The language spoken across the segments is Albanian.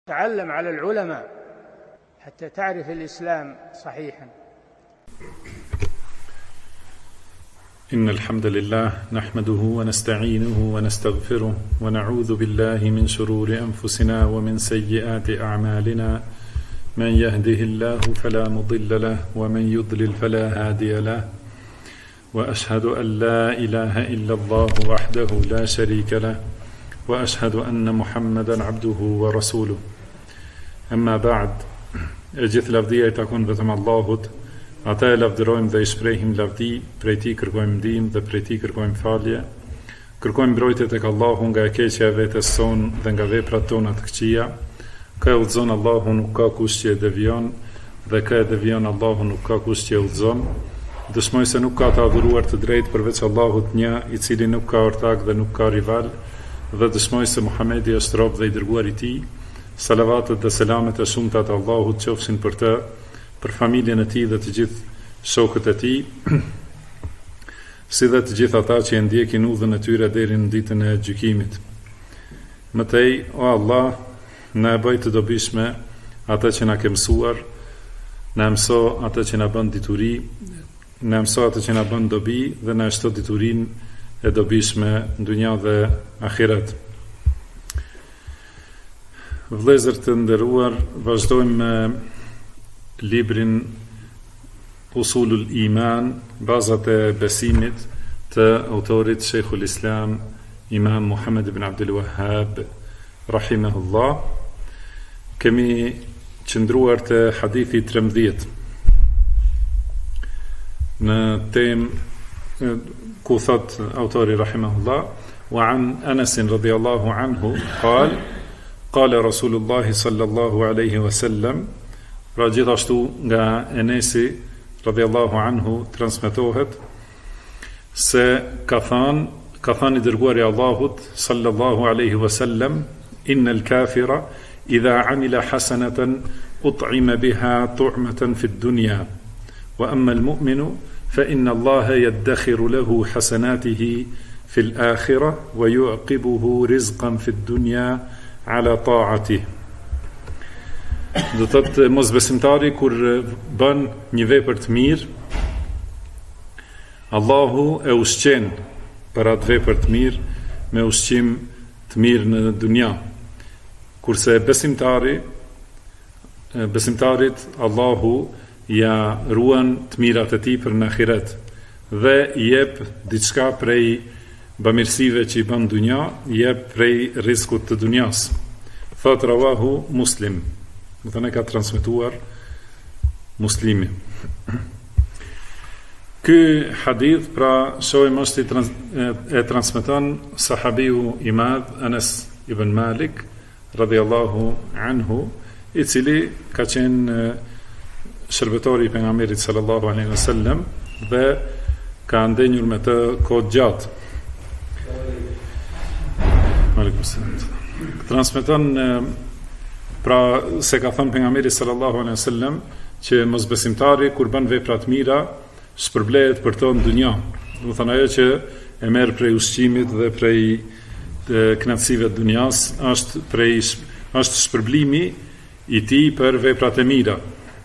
تعلم على العلماء حتى تعرف الإسلام صحيحا. إن الحمد لله نحمده ونستعينه ونستغفره ونعوذ بالله من شرور أنفسنا ومن سيئات أعمالنا من يهده الله فلا مضل له ومن يضلل فلا هادي له وأشهد أن لا إله إلا الله وحده لا شريك له وأشهد أن محمدا عبده ورسوله. أما بعد, gjithë lavdia I takon vetëm Allahut. Ata e lavdërojmë dhe I shprehim lavdi, prej Tij kërkojmë ndihmë dhe prej Tij kërkojmë falje. Kërkojmë mbrojtje tek Allahu nga e keqja e vetes sonë dhe nga veprat tona të këqija. Ka e udhëzon Allahu, nuk ka kush që e devion, dhe ka e devion Allahu, nuk ka kush që e udhëzon. Dëshmoj se nuk ka të adhuruar të drejtë përveç Allahut një, I cili nuk ka ortak dhe nuk ka rival, dhe dëshmoj se Muhamedi është rob dhe I dërguar I Tij. Salavatet dhe selamet e shumta të Allahut qofshin për të, për familjen e tij dhe të gjithë shokët e tij, si dhe të gjithë ata që e ndjekin udhën e tyre deri në ditën e gjykimit. Mëtej, o Allah, na e bëj të dobishme atë që na ke mësuar, na mëso atë që na bën dituri, na mëso atë që na bën dobi dhe na shto diturinë e dobishme në dunja dhe ahiret. Vëllezër të nderuar, vazhdojmë me librin Usulul Iman, bazat e besimit të autorit Sheikhul Islam Imam Muhammad ibn Abdul Wahhab rahimahullah. Kemi qëndruar te hadithi 13 në temë ku thot autori rahimahullah: wa an Anas radhiyallahu anhu qala Rasulullah sallallahu alaihi wasallam. Pra gjithashtu nga Enesi radhiyallahu anhu transmetohet se ka thënë I dërguari I Allahut sallallahu alaihi wasallam: innal kafira idha amila hasanatan ut'ima biha tu'matan fi ad-dunya wa amma al-mu'minu fa inna Allaha yaddakhiru lahu hasanatihi fi al-akhirah wa yu'qibuhu rizqan fi ad-dunya ala ta'atih. Do të thotë mosbesimtari kur bën një vepër të mirë, Allahu e ushqen për atë vepër të mirë me ushqim të mirë në dunja. Kurse besimtarit Allahu ja ruan të mirat e tij për në ahiret dhe I jep diçka prej bamirësive që I bën në dunja, I jep prej rrezikut të dunjas. Thot rawahu Muslim. Do të ne ka transmetuar Muslimi. Ky hadith pra shohim është e transmeton sahabiu I madh Anas ibn Malik radhiyallahu anhu, I cili ka qenë shërbetori I pejgamberit sallallahu alaihi wasallam dhe ka ndenjur me të kohë gjatë. Transmeton pra se ka thënë pejgamberi sallallahu alaihi wasallam që mosbesimtari kur bën vepra të mira shpërblehet për to në dunja. Do të thënë ajo që e merr prej ushqimit dhe prej kënaqësive të dunjas është shpërblimi I tij për veprat e mira.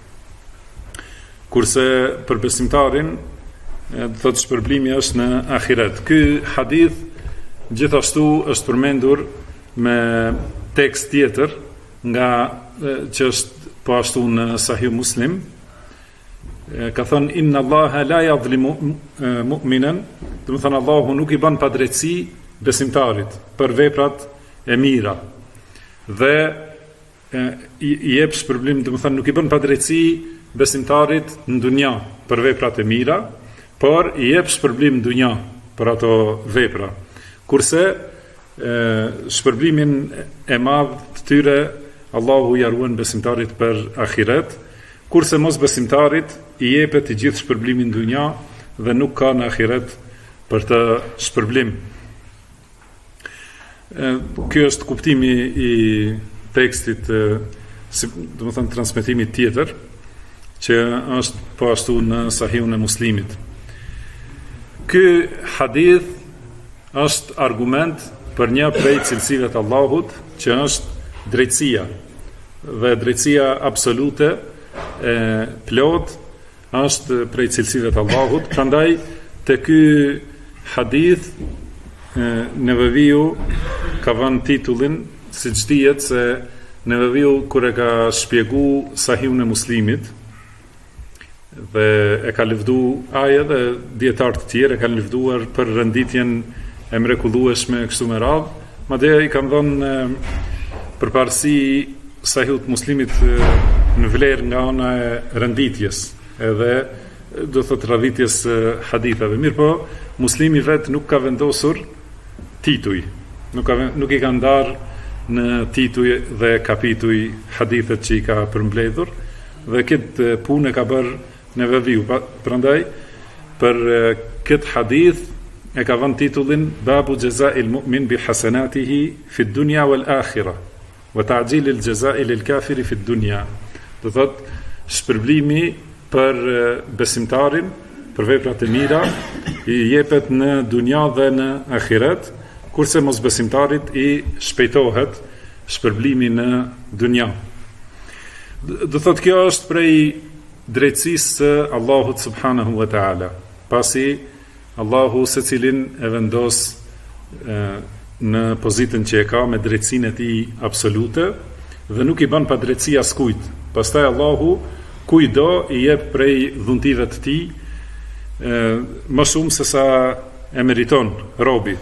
Kurse për besimtarin thotë shpërblimi është në ahiret. Ky hadith gjithashtu është përmendur me tekst tjetër nga që është po ashtu në Sahih Muslim. Ka thënë inna Allaha la yadhlimu mu'minan, do të thënë Allahu nuk I bën padrejtësi besimtarit për veprat e mira dhe I jep shpërblim, do të thënë nuk I bën padrejtësi besimtarit në dunja për veprat e mira, por I jep shpërblim në dunja për ato vepra. Kurse shpërblimin e madh të tyre Allahu ja ruan besimtarit për ahiret, kurse mos besimtarit I jepet I gjithë shpërblimin në dunja dhe nuk ka në ahiret për të shpërblim. Ky është kuptimi I tekstit, do të thënë transmetimit tjetër, që është po ashtu në Sahihun e Muslimit. Ky hadith është argument për një prej cilësive të Allahut, që është drejtësia. dhe drejtësia absolute e plot është prej cilësive të Allahut. Prandaj te ky hadith Neveviu ka vënë titullin, siç dihet se Neveviu kur e ka shpjegu Sahihun e Muslimit dhe e ka lëvdu aje dhe dietar të tjerë e kanë lëvduar për renditjen e mrekullueshme kështu me radhë, madje i kanë dhënë përparësi Sahihut Muslimit në vlerë nga ana e renditjes, edhe do thotë radhitjes hadithave. Mirë po, Muslimi vetë nuk ka vendosur tituj, nuk i ka ndarë në tituj dhe kapituj hadithet që i ka përmbledhur, dhe këtë punë ka bërë Neveviu. Prandaj për këtë hadith e ka vënë titullin Babu Jaza'il Mu'min bi hasanatihi fi dunya wal akhirah wa ta'jilil jaza'i lil kafiri fi dunya. Do thotë shpërblimi për besimtarin për veprat e mira i jepet në dunja dhe në ahiret, kurse mosbesimtarit i shpejtohet shpërblimi në dunja. Do thotë kjo është prej drejtësisë së Allahut subhanahu wa ta'ala, pasi Allahu secilin e vendos në pozitën që e ka me drejtsinë e tij absolute dhe nuk i bën pa drejtësi askujt. Pastaj Allahu kujdo i jep prej dhuntive të tij më shumë se sa e meriton robi.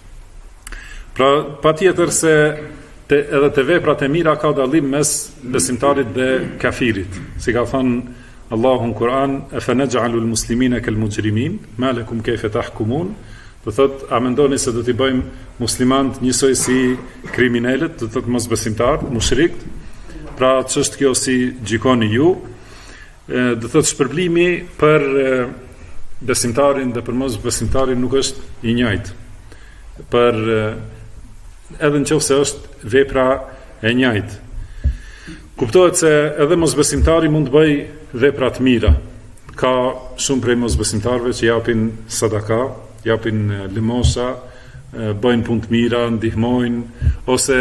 Pra patjetër se edhe te veprat e mira ka dallim mes besimtarit dhe kafirit. Si ka thënë Allahu në Kur'an, afanaj'alu al-muslimina kal-mujrimin, ma lakum kayfa tahkumun. Do thot, a mendoni se do t'i bëjmë muslimanët njësoj si kriminalët, do thot mosbesimtarët, mushrikët? Pra ç'është kjo si gjikoni ju? Do thot shpërblimi për besimtarin dhe për mosbesimtarin nuk është i njëjtë. Për edhe nëse është vepra e njëjtë. Kuptohet se edhe mosbesimtari mund të bëj vepra të mira. Ka shumë prej mosbesimtarëve që japin sadaka, japin lëmosa, bëjnë punë të mira, ndihmojnë ose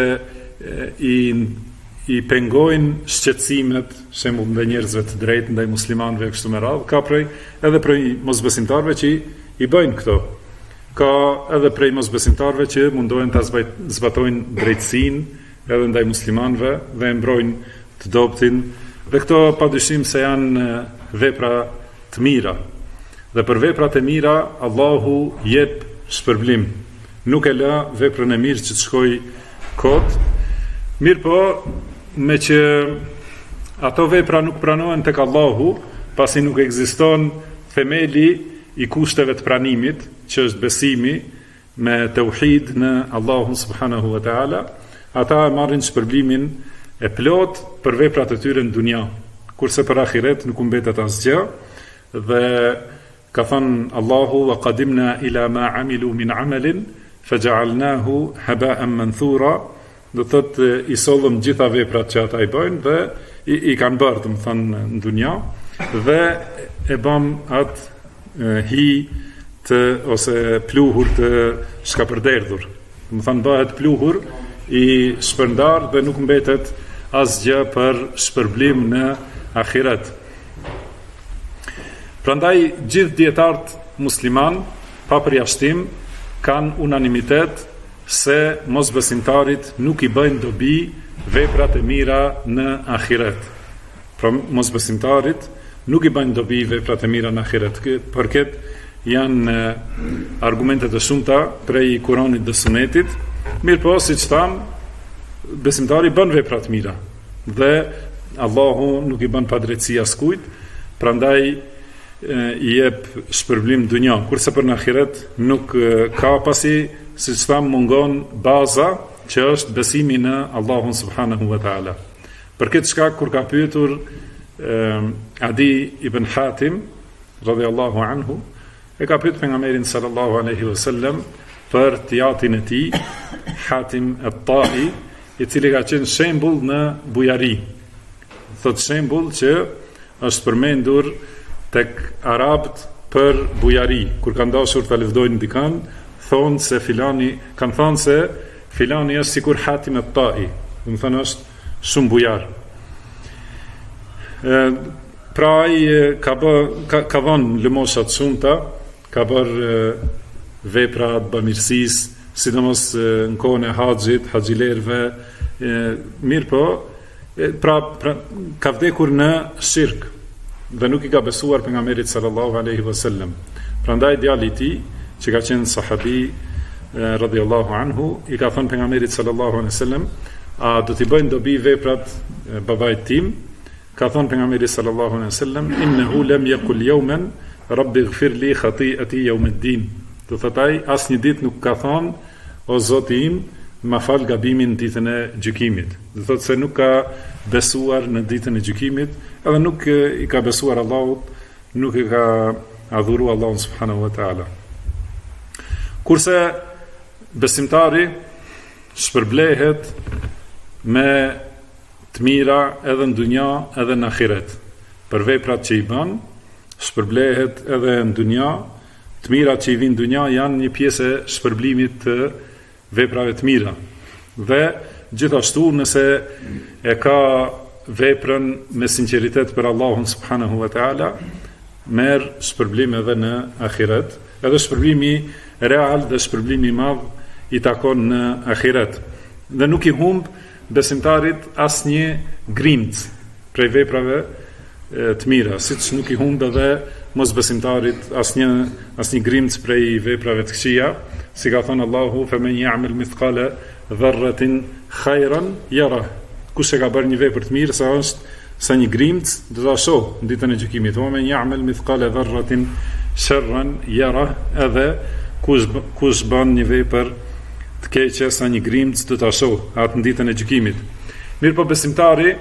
i pengojnë shqetësimet, shembull ndaj njerëzve të drejtë, ndaj muslimanëve kështu me radhë. Ka edhe prej mosbesimtarëve që i bëjnë këto. Ka edhe prej mosbesimtarëve që mundohen ta zbatojnë drejtësinë edhe ndaj muslimanëve dhe e mbrojnë të dobtin, dhe këto padyshim se janë vepra të mira. Dhe për veprat e mira Allahu jep shpërblim. Nuk e lë veprën e mirë që të shkojë kot. Mirë po, me që ato vepra nuk pranohen tek Allahu, pasi nuk ekziston themeli i kushteve të pranimit, që është besimi me tauhid në Allahun subhanahu wa taala, ata marrin shpërblimin e plot për veprat e tyre në dunja, kurse për ahiret nuk mbetet asgjë. Dhe ka thënë Allahu, wa qadimna ila ma amilu min amalin faja'alnahu haba'an manthura. Do thotë i sollëm gjitha veprat që ata i bëjnë dhe i kanë bërë, do të thënë, në dunja, dhe e bëm atë hi të ose pluhur të shkapërderdhur. Do të thënë bëhet pluhur i shpërndar dhe nuk mbetet asgjë për shpërblim në ahiret. Prandaj gjithë dietarët musliman pa përjashtim kanë unanimitet se mosbesimtarit nuk i bëjnë dobi veprat e mira në ahiret. Pra mosbesimtarit nuk i bëjnë dobi veprat e mira në ahiret. Për këtë janë argumentet e shumta prej Kuranit dhe Sunetit. Mirë po, siç tham, besimtari bën vepra të mira dhe Allahu nuk i bën padrejtësi askujt, prandaj i jep shpërblim dunja, kurse për në ahiret nuk ka, pasi siç tham mungon baza që është besimi në Allahun subhanahu wa taala. Për këtë shkak kur ka pyetur Adi ibn Hatim radhiyallahu anhu, e ka pyetur pejgamberin sallallahu alaihi wasallam për tiatin e tij, Hatim at-Tai, i cili ka qenë shembull në bujari. Thot shembull që është përmendur tek arabët për bujari. Kur kanë dashur ta lëvdojnë dikën, thonë se filani, kanë thënë se filani është sikur Hatim at-Tai, do të thonë është shumë bujar. Pra ai ka dhënë lëmosha të shumta, ka bërë vepra të bamirësisë, sidomos në kohën e haxhilerëve, mirë po, pra ka vdekur në shirk dhe nuk i ka besuar pejgamberit sallallahu alaihi wasallam. Prandaj djali i tij, që ka qenë sahabi radhiyallahu anhu, i ka thënë pejgamberit sallallahu alaihi wasallam, a do t'i bëjnë dobi veprat babait tim? Ka thënë pejgamberi sallallahu alaihi wasallam, innehu lam yaqul yawman rabbi ighfir li khati'ati yawm ad-din. Do thotaj asnjë ditë nuk ka thënë, o Zoti im, ma fal gabimin në ditën e gjykimit. Do thotë se nuk ka besuar në ditën e gjykimit, edhe nuk i ka besuar Allahut, nuk i ka adhuruar Allahun subhanahu wa taala. Kurse besimtari shpërblehet me të mira edhe në dunja edhe në ahiret. Për veprat që i bën, shpërblehet edhe në dunja. Të mirat që i vinë në dunja janë një pjesë e shpërblimit të veprave të mira. Dhe gjithashtu nëse e ka veprën me sinqeritet për Allahun subhanahu wa taala, merr shpërblim edhe në ahiret. Edhe shpërblimi real dhe shpërblimi i madh i takon në ahiret. Dhe nuk i humb besimtarit asnjë grimc prej veprave të mira, siç nuk i humb edhe mosbesimtarit asnjë grimc prej veprave të këqija, si ka thënë Allahu, "Faman ya'mal mithqala dharratin khayran yara." Kush e ka bërë një vepër të mirë, sa është sa një grimc, do ta shoh në ditën e gjykimit. "Wa man ya'mal mithqala dharratin sharran yara." Edhe kush bën një vepër të keqe sa një grimc, do ta shoh atë në ditën e gjykimit. Mirë po besimtari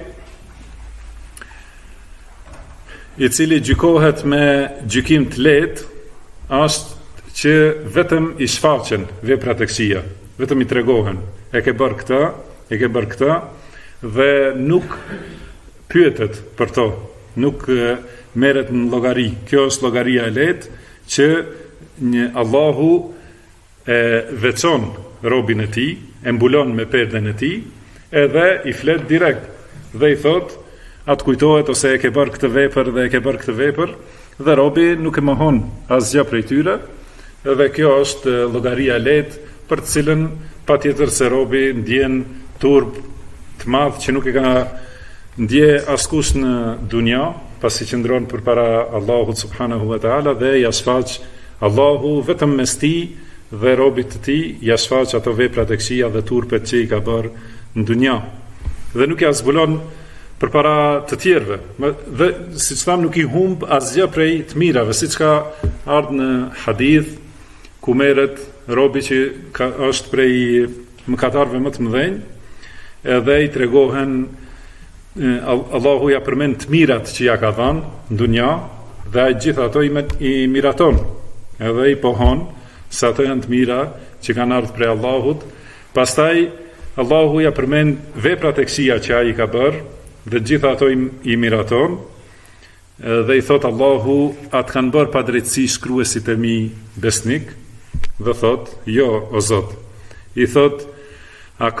i cili gjykohet me gjykim të lehtë është që vetëm i shfaqen veprat e këqija, vetëm i tregohen, e ke bërë këtë dhe nuk pyetet për to, nuk merret në llogari. Kjo është llogaria e lehtë që Allahu e veçon robin e tij, e mbulon me perden e tij, edhe i flet direkt dhe i thot, atë kujtohet ose e ke bërë këtë vepër dhe e ke bërë këtë vepër, dhe robi nuk e mohon asgjë prej tyre, dhe kjo është llogaria e lehtë për të cilën patjetër se robi ndjen turp të madh që nuk e ka ndje askush në dunja, pasi qëndron përpara Allahut subhanahu wa taala dhe ja shfaq Allahu vetëm mes tij dhe robit të tij, ja shfaq ato veprat e këqija dhe turpet që i ka bërë në dunja. Dhe nuk ja zbulon përpara të tjerëve. Dhe siç tham, nuk i humb asgjë prej të mirave, siç ka ardhur në hadith ku merret robi që është prej mëkatarëve më të mëdhenj, edhe i tregohen Allahu ja përmend të mirat që ja ka dhënë në dunja dhe ai gjithë ato i miraton, edhe i pohon se ato janë të mira që kanë ardhur prej Allahut. Pastaj Allahu ja përmend veprat e këqija që ai ka bërë dhe gjithë ato i miraton, dhe i thot Allahu, atë kanë bërë pa drejtësi shkruesit e mi besnik, dhe thot, jo o Zot. I thot, a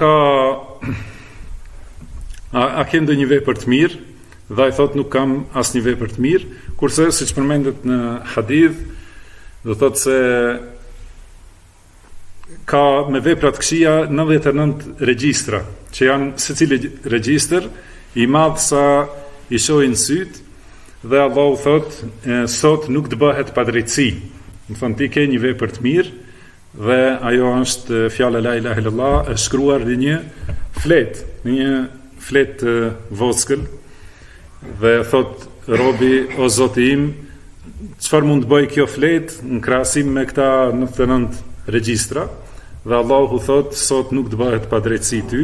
ke ndonjë vepër të mirë? Dhe i thot, nuk kam asnjë vepër të mirë, kurse siç përmendet në hadith, do thot se ka me veprat këqija 99 regjistra, që janë secili regjistër i madh sa i shohin syt, dhe Allahu thot, sot nuk të bëhet padrejtësi. Më thon, ti ke një vepër të mirë dhe ajo është fjala la ilaha illallah e shkruar në një flet voskël, dhe thot robi, o Zoti im, çfarë mund të bëj kjo flet në krahasim me këta 99 regjistra? Dhe Allahu thot, sot nuk të bëhet padrejtësi ty.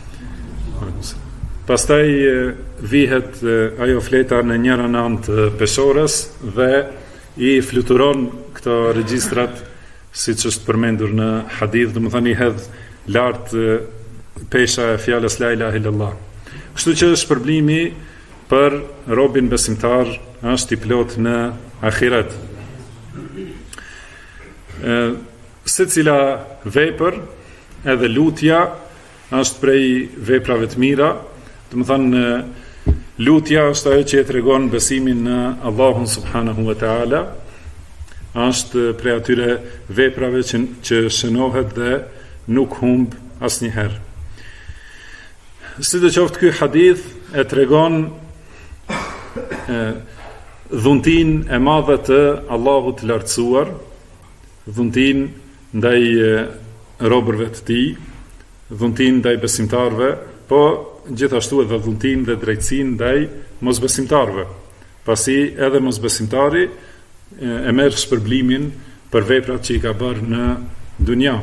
Pastaj vihet ajo fleta në njëra anë të peshores dhe i fluturon këto regjistrat, siç është përmendur në hadith, domethënë i hedh lart pesha e fjalës la ilaha illallah. Kështu që shpërblimi për robin besimtar është i plot në ahiret. Secila vepër, edhe lutja, është prej veprave të mira. Do të thënë Lutja është ajo që e tregon besimin në Allahun subhanahu wa taala, është prej atyre veprave që shënohet dhe nuk humb asnjëherë. Sidoqoftë ky hadith e tregon dhuntin e madhe të Allahut të lartësuar, dhuntin ndaj robërve të tij, dhuntin ndaj besimtarëve, po gjithashtu edhe dhuntin dhe drejtësinë ndaj mosbesimtarëve. Pasi edhe mosbesimtari e merr shpërblimin për veprat që i ka bërë në dunja.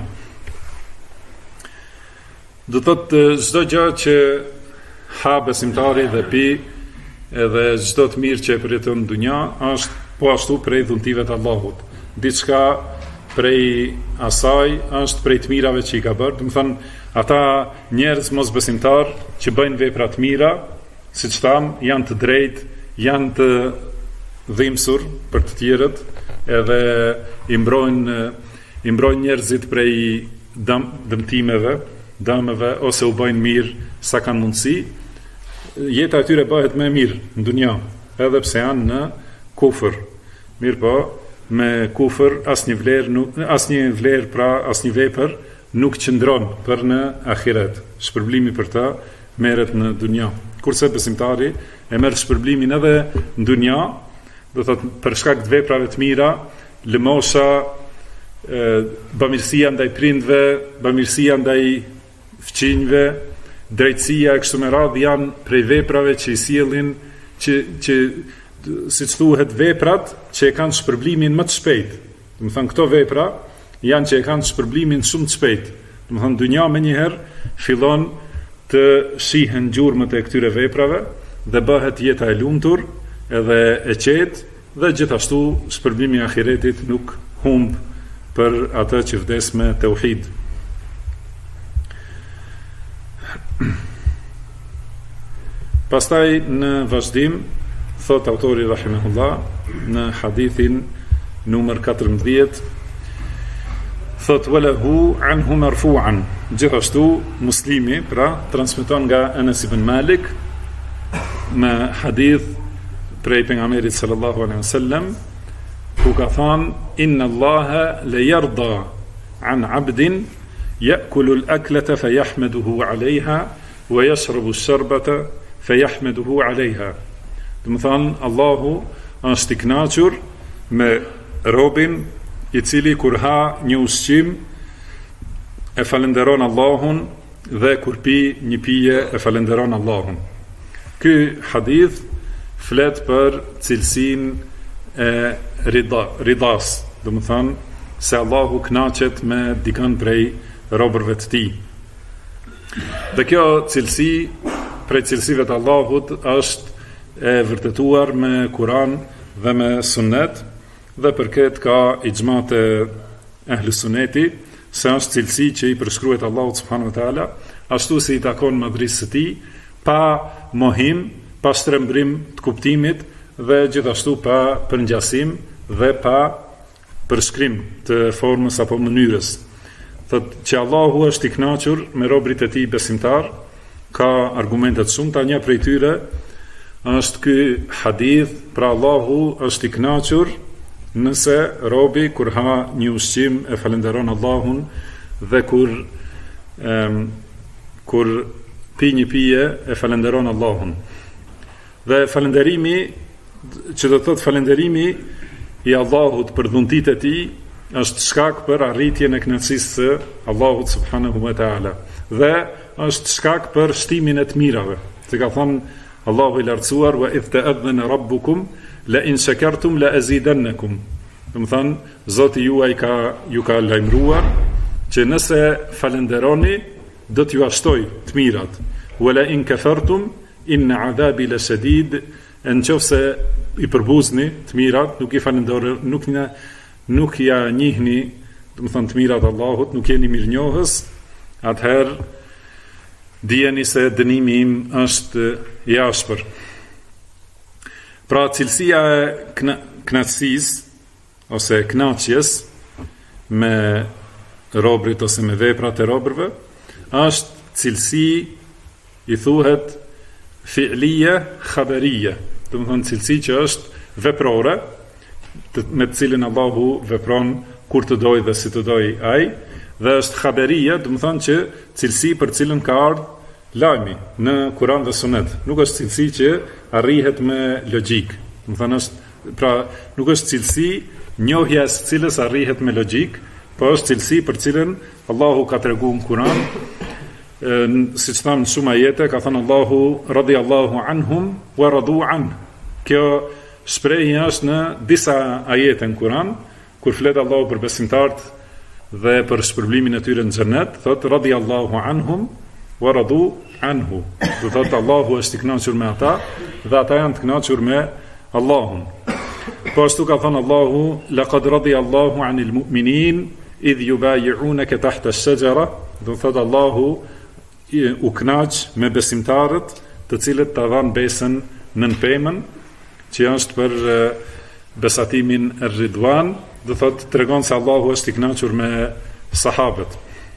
Do të thotë çdo gjë që ha besimtari dhe pi, edhe çdo të mirë që e përjeton në dunja, është po ashtu prej dhuntive të Allahut. Diçka prej asaj është prej të mirave që i ka bërë. Do të thonë, ata njerëz mosbesimtar që bëjnë vepra të mira, siç tham, janë të drejtë, janë të dhimbsur për të tjerët, edhe i mbrojnë njerëzit prej dëmtimeve, dëmeve, ose u bëjnë mirë sa kanë mundësi. Jeta e tyre bëhet më mirë në dunja, edhe pse janë në kufër. Mirë po, me kufër asnjë vlerë, pra asnjë vepër nuk qëndron për në ahiret. Shpërblimi për ta merret në dunja. Kurse besimtari e merr shpërblimin edhe në dunja, do thotë për shkak të veprave të mira, lëmosha, bamirësia ndaj prindve, bamirësia ndaj fëmijëve, drejtësia e kështu me radhë janë prej veprave që i sjellin që siç thuhet veprat që e kanë shpërblimin më të shpejt. Do të thonë këto vepra janë që e kanë shpërblimin shumë të shpejt. Do të thonë dunja menjëherë fillon të shihen gjurmët e këtyre veprave dhe bëhet jeta e lumtur edhe e qetë, dhe gjithashtu shpërblimi i ahiretit nuk humb për atë që vdes me tauhid. Pastaj në vazhdim thot autori rahimahullah në hadithin numër 14, thot walahu anhu marfu'an, gjithashtu Muslimi pra transmeton nga Anas ibn Malik me hadith prej pejgamberit sallallahu alaihi wasallam, ku ka thënë inna Allaha la yarda an 'abdin ya'kulu al-aklata fayahmaduhu 'alayha wa yashrabu ash-sharbata fayahmaduhu 'alayha. Do të thonë Allahu është i kënaqur me robin i cili kur ha një ushqim e falenderon Allahun dhe kur pi një pije e falenderon Allahun. Ky hadith flet për cilësinë e ridas, do të thonë se Allahu kënaqet me dikën prej robërve të tij. Dhe kjo cilësi prej cilësive të Allahut është e vërtetuar me Kur'an dhe me Sunnet, dhe për këtë ka ixhma të ehli sunneti se është cilësi që i përshkruhet Allahut subhanahu wa taala, ashtu si i takon madhrisë së tij, pa mohim, pa shtrembrim të kuptimit dhe gjithashtu pa përngjasim dhe pa përshkrim të formës apo mënyrës. Thotë që Allahu është i kënaqur me robërit e tij besimtar, ka argumentet shumëta, një prej tyre është ky hadith, pra Allahu është i kënaqur nëse robi kur ha një ushqim e falenderon Allahun dhe kur pi një pije e falenderon Allahun. Dhe falenderimi, që do të thotë falenderimi i Allahut për dhuntitë e tij, është shkak për arritjen e kënaqësisë së Allahut subhanahu wa taala. Dhe është shkak për shtimin e të mirave. Se ka thënë Allahu i lartësuar, wa idh ta'adhana rabbukum la in shakartum la azidannakum. Do të thonë Zoti juaj ju ka lajmëruar që nëse falenderoni do t'ju ashtoj të mirat. Wa la in kafartum inna adhabi la shadid. Nëse i përbuzni të mirat, nuk i falenderoni, nuk ja njihni, do të thonë të mirat Allahut, nuk jeni mirënjohës, atëherë dijeni se dënimi im është i ashpër. Pra cilësia e kënaqësisë ose kënaqjes me robrit ose me veprat e robërve është cilësi, i thuhet, fi'lije khabarije, do të thonë cilësi që është veprore, me të cilin Allahu vepron kur të doj dhe si të doj ai, dhe është khabarije, do të thonë që cilësi për cilën ka ardhur lajmi në Kur'an dhe Sunet. Nuk është cilësi që arrihet me logjik. Do të thonë nuk është cilësi njohja e cilës arrihet me logjik, por është cilësi për cilën Allahu ka treguar në Kur'an. Siç thamë në shumë ajete, ka thënë Allahu radhiyallahu anhum wa radu an. Kjo shprehje është në disa ajete në Kur'an, kur flet Allahu për besimtarët dhe për shpërblimin e tyre në xhenet, thotë radhiyallahu anhum wa radu anhu. Do thotë Allahu është i kënaqur me ata dhe ata janë të kënaqur me Allahun. Po ashtu ka thënë Allahu laqad radiyallahu anil mu'minin idh yubay'unaka tahta ash-shajara. Do thotë Allahu u kënaq me besimtarët të cilët ta dhanë besën nën pemën, që është për besatimin e Ridwan, do thotë tregon se Allahu është i kënaqur me sahabët.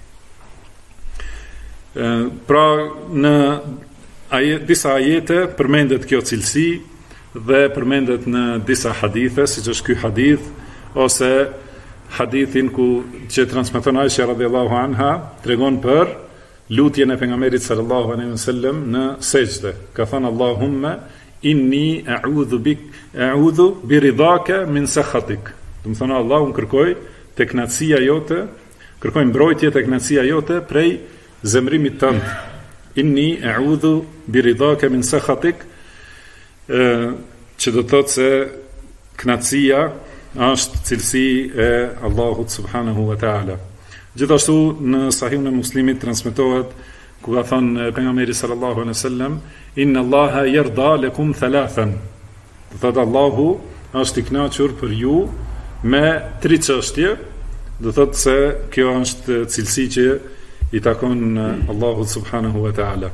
Pra në disa ajete përmendet kjo cilësi dhe përmendet në disa hadithe, siç është ky hadith ose hadithin që transmeton Aisha radhiyallahu anha, tregon për lutjen e pejgamberit sallallahu alaihi wasallam në sejdë. Ka thënë Allahumma inni a'udhu bi ridaka min sakhatik. Do të thonë Allahu kërkoj tek kënaqësia jote, kërkoj mbrojtje tek kënaqësia jote prej zemrimit tënd. Inni a'udhu bi ridaka min sakhatik, që do të thotë se kënaqësia është cilësi e Allahut subhanahu wa taala. Gjithashtu në Sahihun e Muslimit transmetohet ku ka thënë pejgamberi sallallahu alaihi wasallam inna Allaha yarda lakum thalathan. Do thotë Allahu është i kënaqur për ju me 3 çështje. Do thotë se kjo është cilësi që i takon Allahut subhanahu wa taala.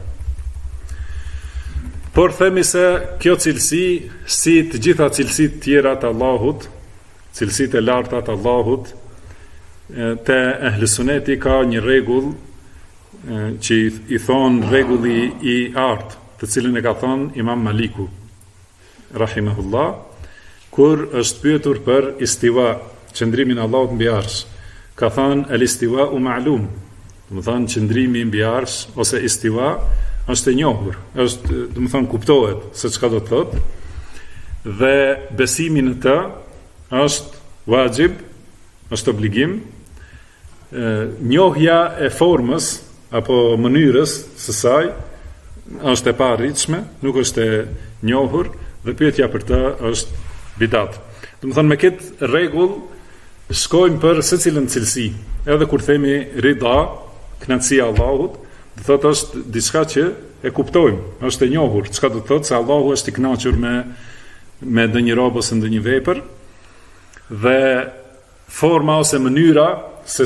Por themi se kjo cilësi, si të gjitha cilësitë tjera të Allahut, cilësitë e larta të Allahut, te ehli suneti ka një rregull që i thon rregulli i art, të cilin e ka thënë Imam Maliku rahimahullah, kur është pyetur për istiwa, qëndrimin e Allahut mbi arsh. Ka thënë el istiwa ma'lum, do të thonë qëndrimi mbi arsh ose istiwa është e njohur, është, do të thonë kuptohet se çka do të thotë, dhe besimi në të është wajib, është obligim. Njohja e formës apo mënyrës së saj është e paarritshme, nuk është e njohur, dhe pyetja për të është bidat. Do të thonë me këtë rregull shkojmë për secilën cilësi. Edhe kur themi rida, kënaqësia e Allahut, do thotë është diçka që e kuptojmë, është e njohur, çka do të thotë se Allahu është i kënaqur me ndonjë rob ose ndonjë vepër, dhe forma ose mënyra se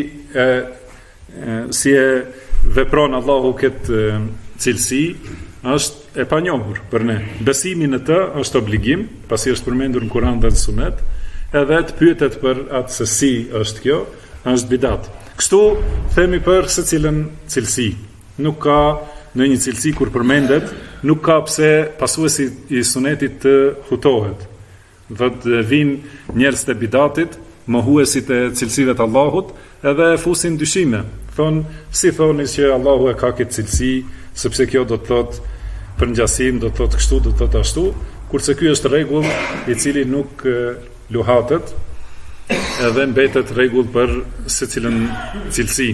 si e vepron Allahu këtë cilësi është e panjohur për ne. Besimi në të është obligim, pasi është përmendur në Kur'an dhe në Sunet, edhe të pyetet për atë se si është kjo, është bidat. Kështu themi për secilën cilësi. Nuk ka në një cilësi kur përmendet, nuk ka pse pasuesi i Sunetit të hutohet. Thotë vinë njerëz të bidatit, mohuesit e cilësive të Allahut, edhe fusin dyshime. Thonë, si thoni që Allahu e ka këtë cilësi, sepse kjo do të thotë për ngjasim, do të thotë kështu, do të thotë ashtu, kurse ky është rregull i cili nuk luhatet, edhe mbetet rregull për secilën cilësi.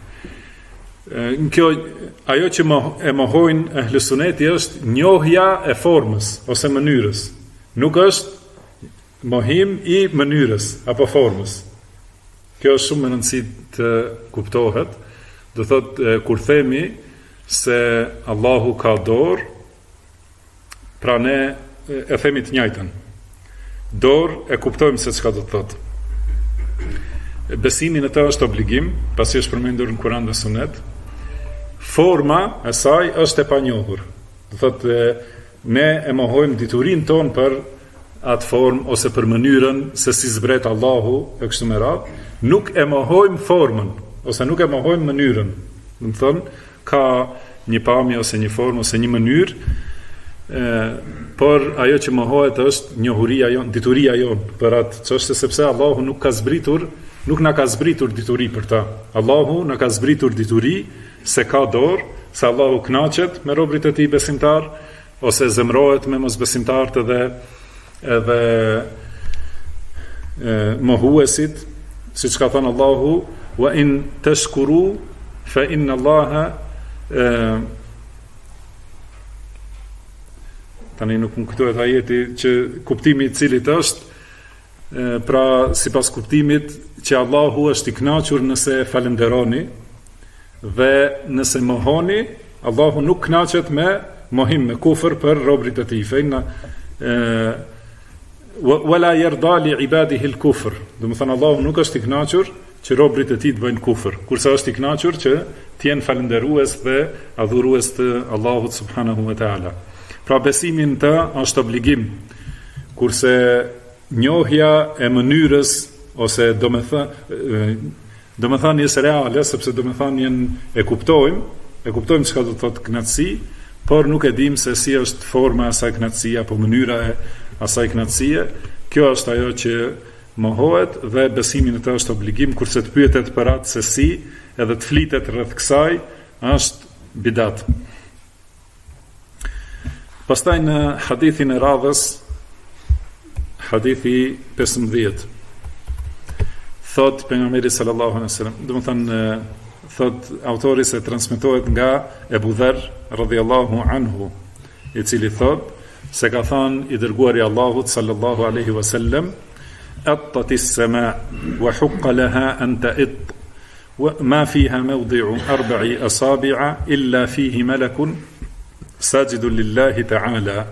Kjo, ajo që e mohojnë ehli suneti është njohja e formës ose mënyrës. Nuk është mohim i mënyrës apo formës. Kjo është shumë më rëndësi të kuptohet. Do thotë kur themi se Allahu ka dorë, pra ne e themi të njëjtën. Dorë e kuptojmë se çka do të thotë. Besimi në të është obligim, pasi është përmendur në Kur'an dhe Sunet. Forma e saj është e panjohur. Do thotë ne e mohojmë diturinë tonë për atë formë ose për mënyrën se si zbret Allahu e kështu me radhë, nuk e mohojmë formën ose nuk e mohojmë mënyrën. Do të thonë ka një pamje ose një formë ose një mënyrë, por ajo që mohohet është njohuria jon, dituria jon për atë çështje, sepse Allahu nuk na ka zbritur dituri për ta. Allahu na ka zbritur dituri se ka dorë, se Allahu kënaqet me robërit e tij besimtar, ose zemrohet me mosbesimtarët edhe mohuesit, siç ka thënë Allahu, wa in tashkuru fa inna Allaha tani nuk më kujtohet ajeti që kuptimi i cilit është, pra sipas kuptimit që Allahu është i kënaqur nëse falenderoni, dhe nëse mohoni, Allahu nuk kënaqet me mohim, me kufër për robërit e tij. Inna wala yarda li ibadihi al-kufr. Do të thonë Allahu nuk është i kënaqur që robërit e tij të bëjnë kufër, kurse është i kënaqur që të jenë falënderues dhe adhurues të Allahut subhanahu wa taala. Pra besimin të është obligim, kurse njohja e mënyrës ose domethënies reale, sepse domethënien e kuptojmë çka do të thotë kënaqësi, por nuk e dim se si është forma e asaj kënaqësie apo mënyra e asaj kënaqësie. Kjo është ajo që mohohet dhe besimi në të është obligim, kurse të pyetet për atë se si, edhe të flitet rreth kësaj, është bidat. Pastaj në hadithin e radhës, hadithi 15, thot pejgamberi sallallahu alaihi wasallam, do të thënë thot autori se transmetohet nga Ebu Dherr radhiyallahu anhu, i cili thot se ka thënë i dërguari i Allahut sallallahu alaihi wasallam, attatis sama wa hukka laha an ta'it wa ma fiha mawdi'u 4 asabi'a illa fihi malakun sajidun lillahi ta'ala.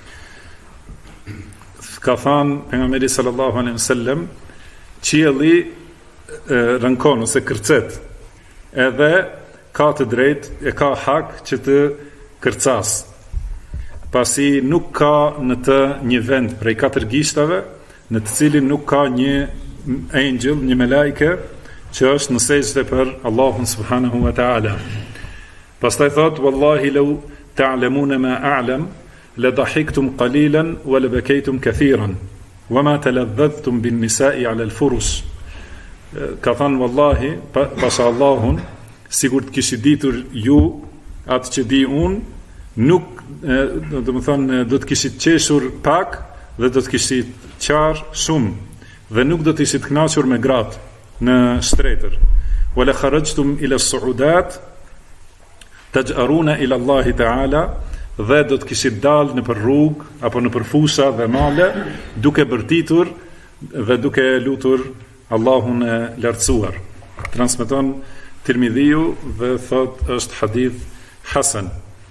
Ka thënë pejgamberi sallallahu alaihi wasallam, qielli rënkon ose kërcet, edhe ka të drejt, e ka hak që të kërcas, pasi nuk ka në të një vend prej 4 gishtave në të cilin nuk ka një angel, një melajke që është në sejdë për Allahun subhanahu wa ta'ala. Pastaj thot, wallahi law ta'lamuna ma a'lam la dahiktum qalilan wa la bakaytum kathiran wa ma taladhadhtum bin nisa'i 'ala al-furus. Ka thënë wallahi, pasha Allahun, sigur të kishit ditur ju atë që di unë, nuk do të thonë do të kishit qeshur pak dhe do të kishit qarë shumë dhe nuk do të ishit kënaqur me gratë në shtretër. Wala kharajtum ila as-su'udat taj'aruna ila Allah ta'ala, dhe do të kishit dalë në për rrugë apo në për fusha dhe male duke bërtitur dhe duke lutur Allahun e lartësuar. Transmeton Tirmidhiu dhe thot është hadith hasan.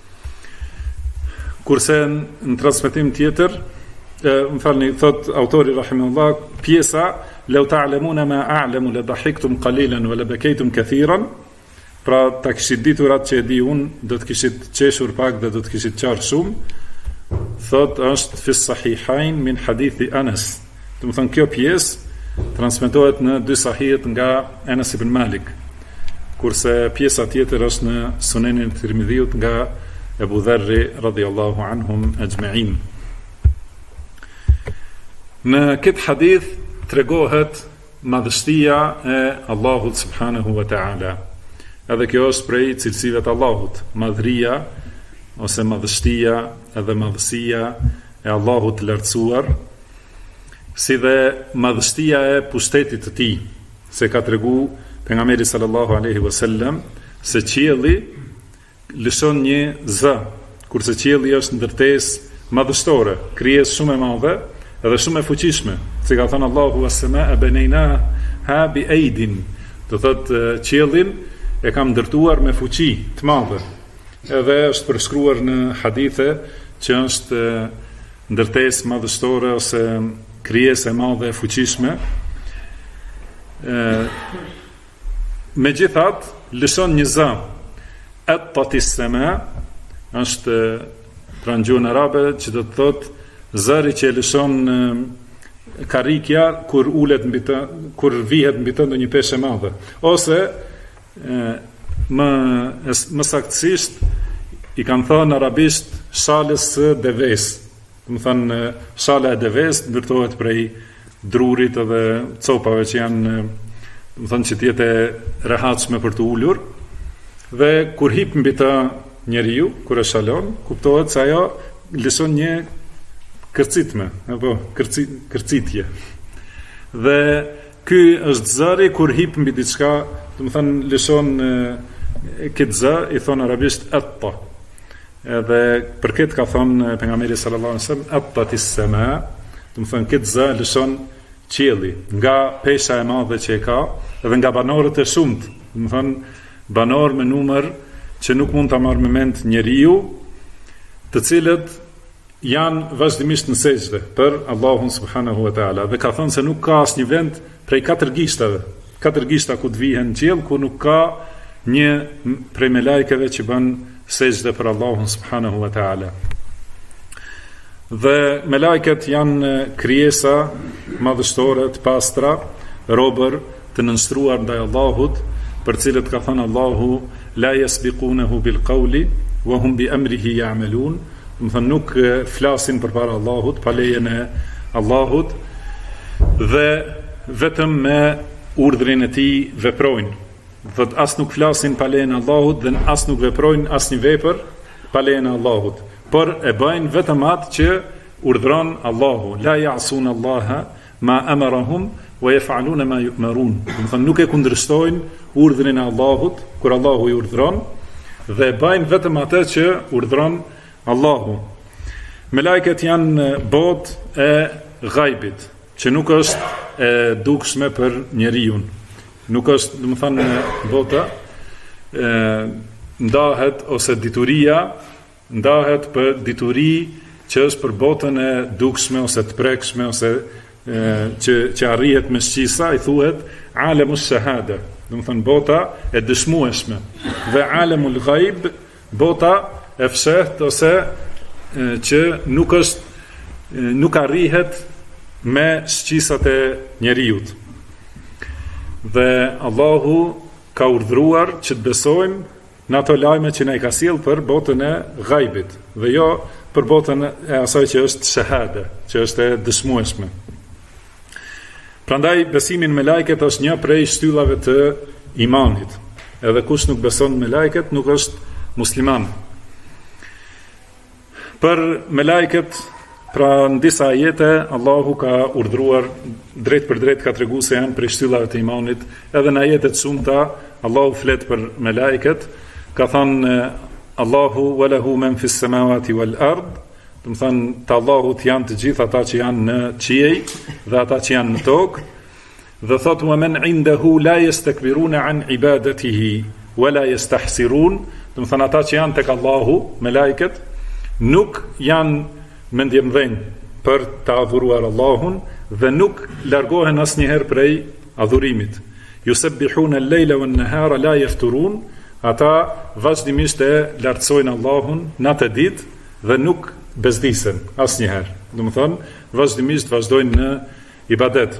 Kurse në transmetim tjetër, më falni, thot autori rahimahullah, pjesa law ta'lamuna ma a'lamu la dahiktum qalilan wa la bakaytum kathiran, pra ta kishit ditur atë që e di unë, do të kishit qeshur pak dhe do të kishit qarë shumë. Thot është fi sahihain min hadithi Anas. Do të thonë kjo pjesë transmetohet në 2 sahihet nga Anas ibn Malik, kurse pjesa tjetër është në Sunenin e Tirmidhiut nga Ebu Dherri radhiyallahu anhum ajma'in. Në këtë hadith tregohet madhështia e Allahut subhanahu wa ta'ala. Edhe kjo është prej cilësive të Allahut, madhëria ose madhështia edhe madhësia e Allahut të lartësuar, si dhe madhështia e pushtetit të tij, se ka tregu pejgamberi sallallahu alaihi wasallam se qielli lëshon një zë, kurse qielli është ndërtesë madhështore, krijesë shumë e madhe edhe shumë e fuqishme, si ka thënë Allahu was-samaa banaynaha bi aydin, do thotë qiellin e kam ndërtuar me fuqi të madhe. Edhe është përshkruar në hadithe që është ndërtesë madhështore ose krijesë e madhe e fuqishme. Megjithatë lëshon një zë, attatis sama, është pra në gjuhën arabe që do të thotë zëri që lëshon karrikja kur ulet mbi të, kur vihet mbi të ndonjë peshë e madhe, ose më saktësisht i kanë thënë arabisht shalës së deves. Do të thënë shala e deves ndërtohet prej drurit edhe copave që janë, do të thënë që të jetë rehatshme për të ulur. Dhe kur hip mbi të njeriu, kur e shalon, kuptohet se ajo lëshon një kërcitme, apo kërcitje. Dhe ky është zëri kur hip mbi diçka, do të thënë lëshon këtë zë, i thon arabisht atta. Edhe për këtë ka thënë pejgamberi sallallahu alajhi wasallam attatis sama, do të thënë këtë zë lëshon qielli, nga pesha e madhe që e ka, edhe nga banorët e shumt, do të thënë banor me numër që nuk mund ta marrë me mend njeriu, të cilët janë vazhdimisht në sejdë për Allahun subhanahu wa taala. Dhe ka thënë se nuk ka asnjë vend prej 4 gishtave, 4 gishta ku të vihen në qiell, ku nuk ka një prej melajkeve që bën sejdë për Allahun subhanahu wa taala. Dhe melajket janë krijesa madhështore të pastra, robër të nënshtruar ndaj Allahut, për cilët ka thënë Allahu la yasbiqunahu bil qawli wa hum bi amrihi ya'malun. Më thënë nuk flasin përpara Allahut, pa lejen e Allahut, dhe vetëm me urdhrin e tij veprojnë. Thot as nuk flasin pa lejen e Allahut dhe as nuk veprojnë asnjë vepër pa lejen e Allahut, por e bëjnë vetëm atë që urdhron Allahu. La ya'suna Allaha ma amarahum wa yaf'aluna ma yu'marun. Më thënë nuk e kundërshtojnë urdhrin e Allahut kur Allahu i urdhron, dhe bëjnë vetëm atë që urdhron Allahu. Melajket janë botë e ghaibit, që nuk është e dukshme për njeriu. Nuk është, do të thënë, bota ndahet ose dituria ndahet për dituri që është për botën e dukshme ose të prekshme ose që arrihet me shqisa, i thuhet alemus shahada, do të thënë bota e dëshmueshme, dhe alemul ghaib, bota e fsheht ose që nuk arrihet me shqisat e njeriut. Dhe Allahu ka urdhruar që të besojmë në ato lajme që na i ka sjell për botën e ghaibit, dhe jo për botën e asaj që është shahada, që është e dëshmueshme. Prandaj besimin me melajket është një prej shtyllave të imanit. Edhe kush nuk beson me melajket nuk është musliman. Për melajket, pra në disa ajete, Allahu ka urdhruar drejt për drejt, ka tregu se janë prej shtyllave të imanit. Edhe në ajetet shumta Allahu flet për melajket, ka thënë Allahu walahu man fis samawati wal ard, do të thënë te Allahut janë të gjithë ata që janë në qiej dhe ata që janë në tokë, dhe thotë wa man indahu la yastakbiruna an ibadatihi wala yastahsirun, do të thënë ata që janë tek Allahu, melajket, nuk janë mendjemdhenj për të adhuruar Allahun dhe nuk largohen asnjëherë prej adhurimit. Yusabbihuna al-layla wan-nahara la yafturun, ata vazhdimisht e lartësojnë Allahun natë e ditë dhe nuk bezdisen asnjëherë. Do të thonë, vazhdimisht vazhdojnë në ibadet.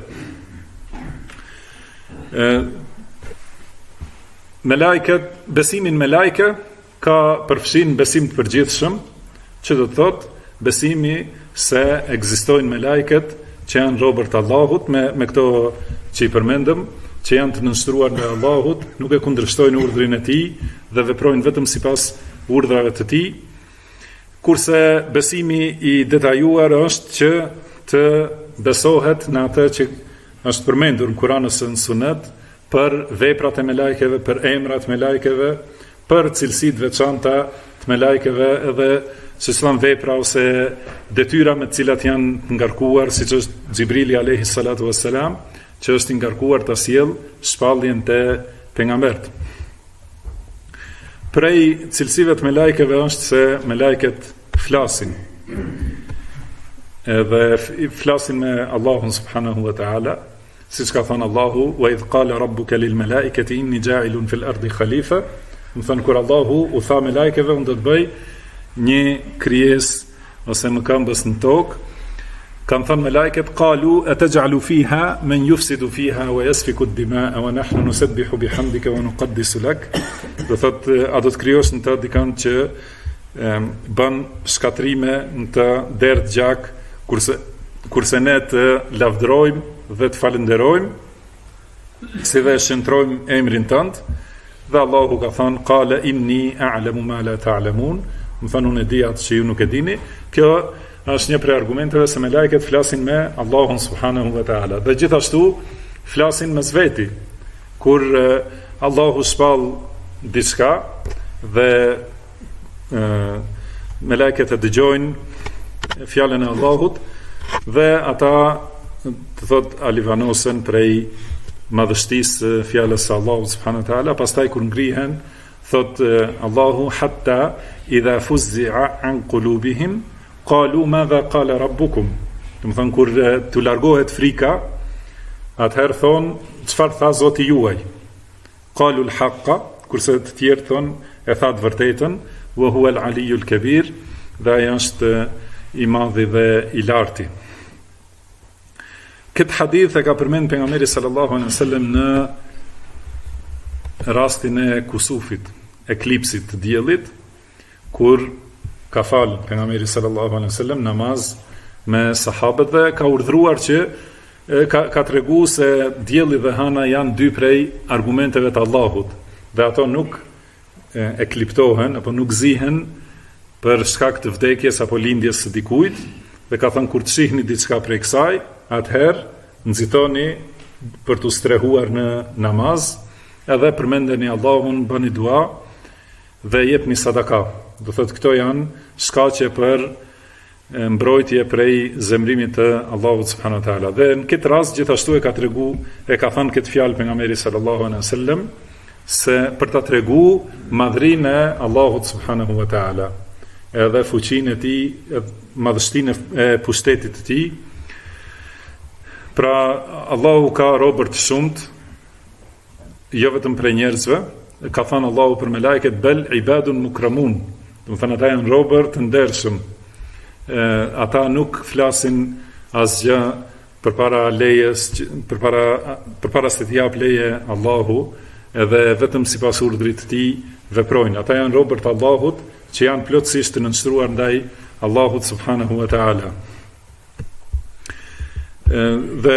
Melajket, besimin me lajke ka përfshin besim të përgjithshëm, që do të thotë besimi se ekzistojnë melajket që janë robër të Allahut, me këto që i përmendëm, që janë të nënshtruar nga Allahut, nuk e kundërshtojnë urdhrin e tij dhe veprojnë vetëm sipas urdhrave të tij. Kurse besimi i detajuar është që të besohet në atë që është përmendur në Kur'an ose në Sunet, për veprat e melajkeve, për emrat e melajkeve, për cilësitë veçanta të melajkeve, edhe se çfarë vepra ose detyra me të cilat janë ngarkuar, siç është Xhibrili alayhi salatu wassalam, që është i ngarkuar ta sjell shpalljen te pejgambert. Prej cilësive të melajkeve është se melajket flasin. Edhe flasin me Allahun subhanahu wa ta'ala, siç ka thënë Allahu, wa idh qala rabbuka lil malaikati inni ja'ilun fil ardi khalifa, do të thënë kur Allahu u tha melajkeve, unë do të bëj një krijesë ose më këmbës në tokë, kanë thënë melajket, qalu ataj'alu fiha man yufsidu fiha wa yasfiku ad-dima'a wa nahnu nusabbihu bihamdika wa nuqaddisu lak. Do thotë, a do të krijosh në të dikant që bën shkatrime në të derdh gjak, kurse ne të lavdërojmë dhe të falenderojmë, si dhe shëntrojmë emrin tënd, dhe Allahu ka thënë qala inni a'lamu ma la ta'lamun, më thënë unë e di atë që ju nuk e dini. Kjo është një prej argumenteve se melajket flasin me Allahun subhanahu wa ta'ala, dhe gjithashtu flasin mes veti, kur Allahu shpall diçka dhe melajket e dëgjojnë fjalën e Allahut, dhe ata të thot alivanosen prej madhështisë fjalës së Allahut subhanahu wa taala. Pastaj kur ngrihen, thot Allahu hatta idha fuzzi'a an qulubihim qalu madha qala rabbukum. Do të thonë kur të largohet frika, atëherë thon çfarë tha Zoti juaj. Qalu al-haqqa, kurse të tjerë thon e tha të vërtetën, wa huwa al-aliyyu al-kabir, dhe ai është i madhi dhe i larti. Këtë hadith e ka përmend pejgamberi sallallahu alaihi wasallam në rastin e kusufit, eklipsit të diellit, kur ka fal pejgamberi sallallahu alaihi wasallam namaz me sahabët dhe ka urdhëruar që ka treguar se dielli dhe hëna janë dy prej argumenteve të Allahut, dhe ato nuk ekliptohen apo nuk zihen për shkak të vdekjes apo lindjes së dikujt, dhe ka thënë kur të shihni diçka prej kësaj, atëherë nxitoni për të strehuar në namaz, edhe përmendeni Allahun, bëni dua dhe jepni sadaka. Do thotë këto janë shkaqe për mbrojtje prej zemrimit të Allahut subhanahu wa taala. Dhe në këtë rast gjithashtu e ka thënë këtë fjalë pejgamberi sallallahu alaihi wasallam, se për ta treguar madhrinë e Allahut subhanahu wa taala, edhe fuqinë e tij, madhështinë e pushtetit të tij. Pra Allahu ka robër të shumt, jo vetëm prej njerëzve, ka thënë Allahu për melajket bel ibadun mukramun, do të thënë ata janë robër të ndershëm. Ata nuk flasin asgjë përpara lejes, përpara se t'i jap leje Allahu, edhe vetëm sipas urdhrit të tij veprojnë. Ata janë robër të Allahut që janë plotësisht të nënshtruar ndaj Allahut subhanahu wa taala. Dhe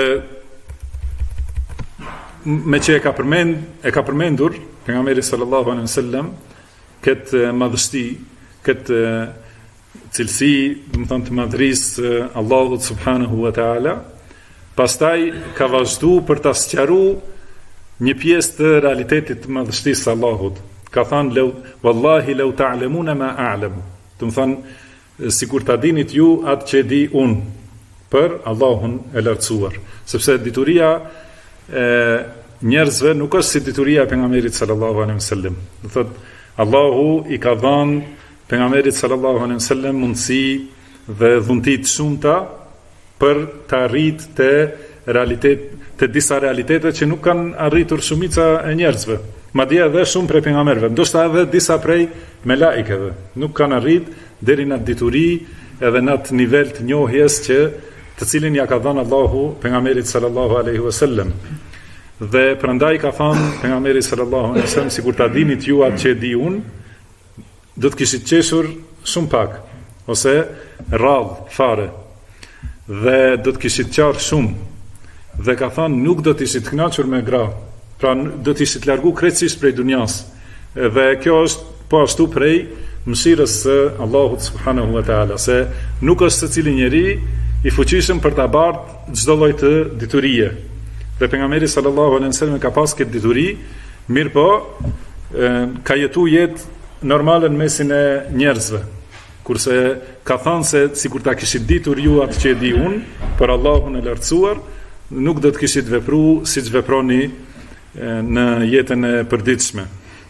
me që e ka përmendur pejgamberi sallallahu alaihi wasallam këtë madhështi, këtë cilësi, do të thonë të madhrisë Allahut subhanahu wa taala, pastaj ka vazhduar për ta sqaruar një pjesë të realitetit të madhështisë së Allahut. Ka thënë wallahi law ta'lamuna ma a'lamu. Do të thonë sikur ta dinit ju atë që di unë për Allahun e lartësuar, sepse dituria e njerëzve nuk është si dituria e pejgamberit sallallahu alaihi wasallam. Do thotë Allahu i ka dhënë pejgamberit sallallahu alaihi wasallam mundësi dhe dhunti të shumta për të arritë të disa realitete që nuk kanë arritur shumica e njerëzve. Madje edhe shumë prej pejgamberëve, ndoshta edhe disa prej melajkeve nuk kanë arritë deri në dituri edhe në atë nivel të njohjes të cilin ja ka dhënë Allahu pejgamberit sallallahu alaihi wasallam. Dhe prandaj ka thënë pejgamberi sallallahu alaihi wasallam, sikur ta dinit ju atë që di unë, do të kishit qeshur shumë pak ose rradh fare, dhe do të kishit qarë shumë, dhe ka thënë nuk do të ishit kënaqur me gra, pra do të ishit largu krejtësisht prej dunjas. Dhe kjo është po ashtu prej mëshirës së Allahut subhanahu wa taala, se nuk është secili njeri i fuqishëm për ta bardh çdo lloj të diturie. Dhe pejgamberi sallallahu alaihi wasallam ka pas këtë dituri, mirë po ka jetu jetë normale në mesin e njerëzve. Kurse ka thënë se sikur ta kishit ditur ju atë që e di unë për Allahun e lartësuar, nuk do të kishit vepruar siç veproni në jetën e përditshme.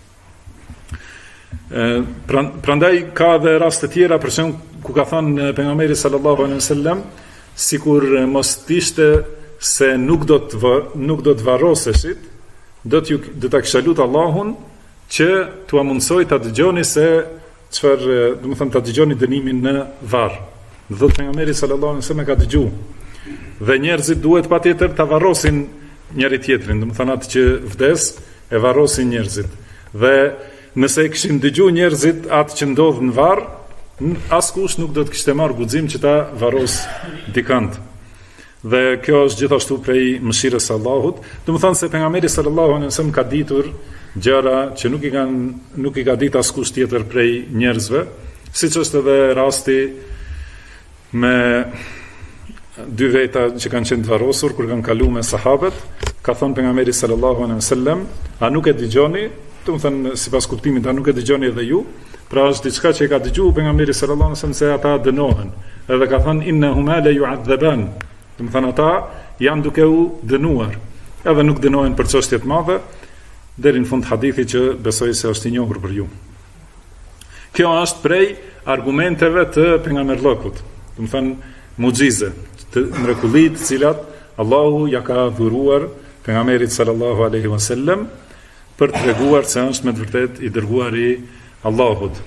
Prandaj ka dhe raste tjera, për shembull ku ka thënë pejgamberi sallallahu alaihi wasallam, sikur mos ishte se nuk do të varroseshit, do ta kisha lutur Allahun që t'ua mundsoj ta dëgjoni se çfarë, do të them ta dëgjoni dënimin në varr. Dhe pejgamberi sallallahu alaihi wasallam ka dëgjuar. Dhe njerëzit duhet patjetër ta varrosin njëri tjetrin, do të thënë atë që vdes e varrosin njerëzit. Dhe nëse e kishin dëgjuar njerëzit atë që ndodh në varr, askush nuk do të kishte marrë guxim që ta varros dikant. Dhe kjo është gjithashtu prej mëshirës së Allahut. Domethënë se pejgamberi sallallahu alaihi wasallam ka ditur gjëra që nuk i ka ditë askush tjetër prej njerëzve, siç është edhe rasti me dy veta që kanë qenë të varrosur kur kanë kaluar me sahabët. Ka thënë pejgamberi sallallahu alaihi wasallam, a nuk e dëgjoni? Domethënë sipas kuptimit, a nuk e dëgjoni edhe ju? Pra është diçka që e ka dëgjuar pejgamberi sallallahu alaihi wasallam se ata dënohen. Edhe ka thënë innahuma la yu'adhaban. Domethënë ata janë duke u dënuar. Edhe nuk dënohen për çështje të mëdha, deri në fund hadithi që besoj se është i njohur për ju. Kjo është prej argumenteve të pejgamberllokut. Domethënë mucize, të mrekullit të cilat Allahu ja ka dhuruar pejgamberit sallallahu alaihi wasallam për të treguar se është me të vërtet i dërguar i Allahut.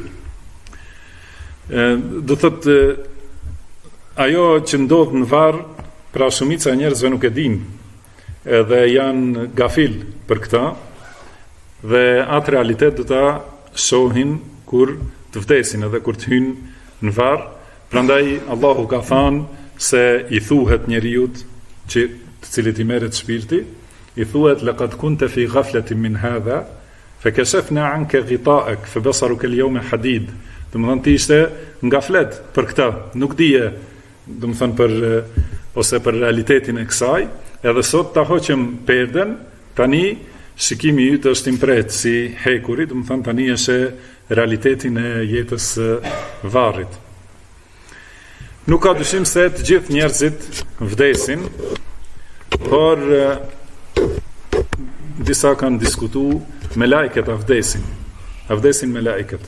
Do thotë ajo që ndodh në varr, pra shumica e njerëzve nuk e dinë edhe janë gafil për këtë, dhe atë realitet do ta shohin kur të vdesin edhe kur të hynë në varr. Prandaj Allahu ka thënë se i thuhet njeriut që të cilit i merret shpirti, i thuhet laqad kunta fi ghaflatin min hadha fakashafna anka ghita'ak fabasaruka al-yawma hadid. Domethënë ti ishte nga flet për këtë, nuk dije domethënë për realitetin e kësaj, edhe sot ta hoqëm perden, tani shikimi yt është impret si hekuri, domethënë tani është realitetin e jetës varrit. Nuk ka dyshim se të gjithë njerëzit vdesin, por disa kanë diskutuar me lajket a vdesin me lajket.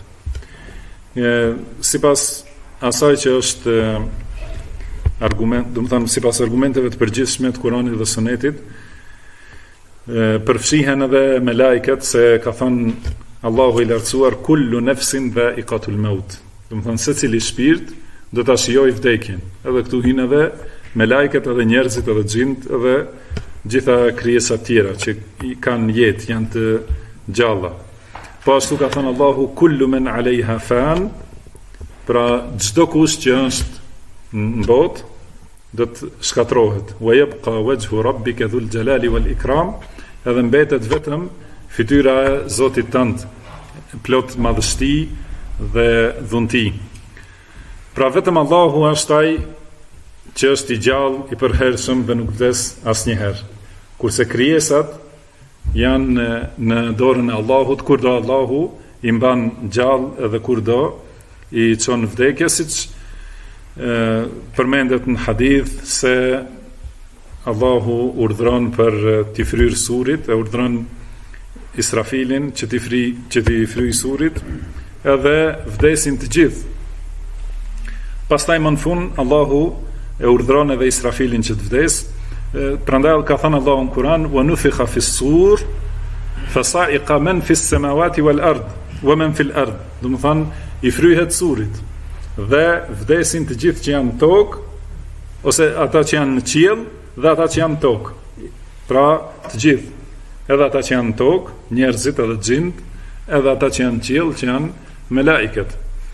Sipas asaj që është argument, domethënë sipas argumenteve të përgjithshme të Kuranit dhe Sunetit, përfshihen edhe me lajket, se ka thënë Allahu i lartësuar kullu nafsin dha'iqatul maut. Domethënë secili shpirt do ta shijojë vdekjen. Edhe këtu hin edhe me lajket edhe njerëzit edhe xhint edhe gjitha krijesat tjera që kanë jetë, janë të gjalla. Po ashtu ka thënë Allahu kullu men alejha fan, pra çdo kush që është në botë do të shkatrohet. Wa yabqa wajhu rabbika dhul jalali wal ikram, edhe mbetet vetëm fytyra e Zotit tënd, plot madhështi dhe dhunti. Pra vetëm Allahu është ai që është i gjallë, i përhershëm dhe nuk vdes asnjëherë. Kurse krijesat janë në dorën e Allahut, kur do Allahu i mban gjallë edhe kur do i çon vdekje, siç përmendet në hadith se Allahu urdhron për t'i fryrë surit, e urdhron Israfilin që t'i fryj surit, edhe vdesin të gjithë. Pastaj më në fund Allahu e urdhron edhe Israfilin që të vdes. Prandaj ka thënë Allahu në Kur'an wa nufikha fis sur fasa'iqa man fis samawati wal ard wa man fil ard. Do të thonë i fryhet surit dhe vdesin të gjithë që janë në tokë, ose ata që janë në qiell dhe ata që janë në tokë. Pra të gjithë, edhe ata që janë në tokë, njerëzit edhe xhint, edhe ata që janë në qiell, që janë melaiket.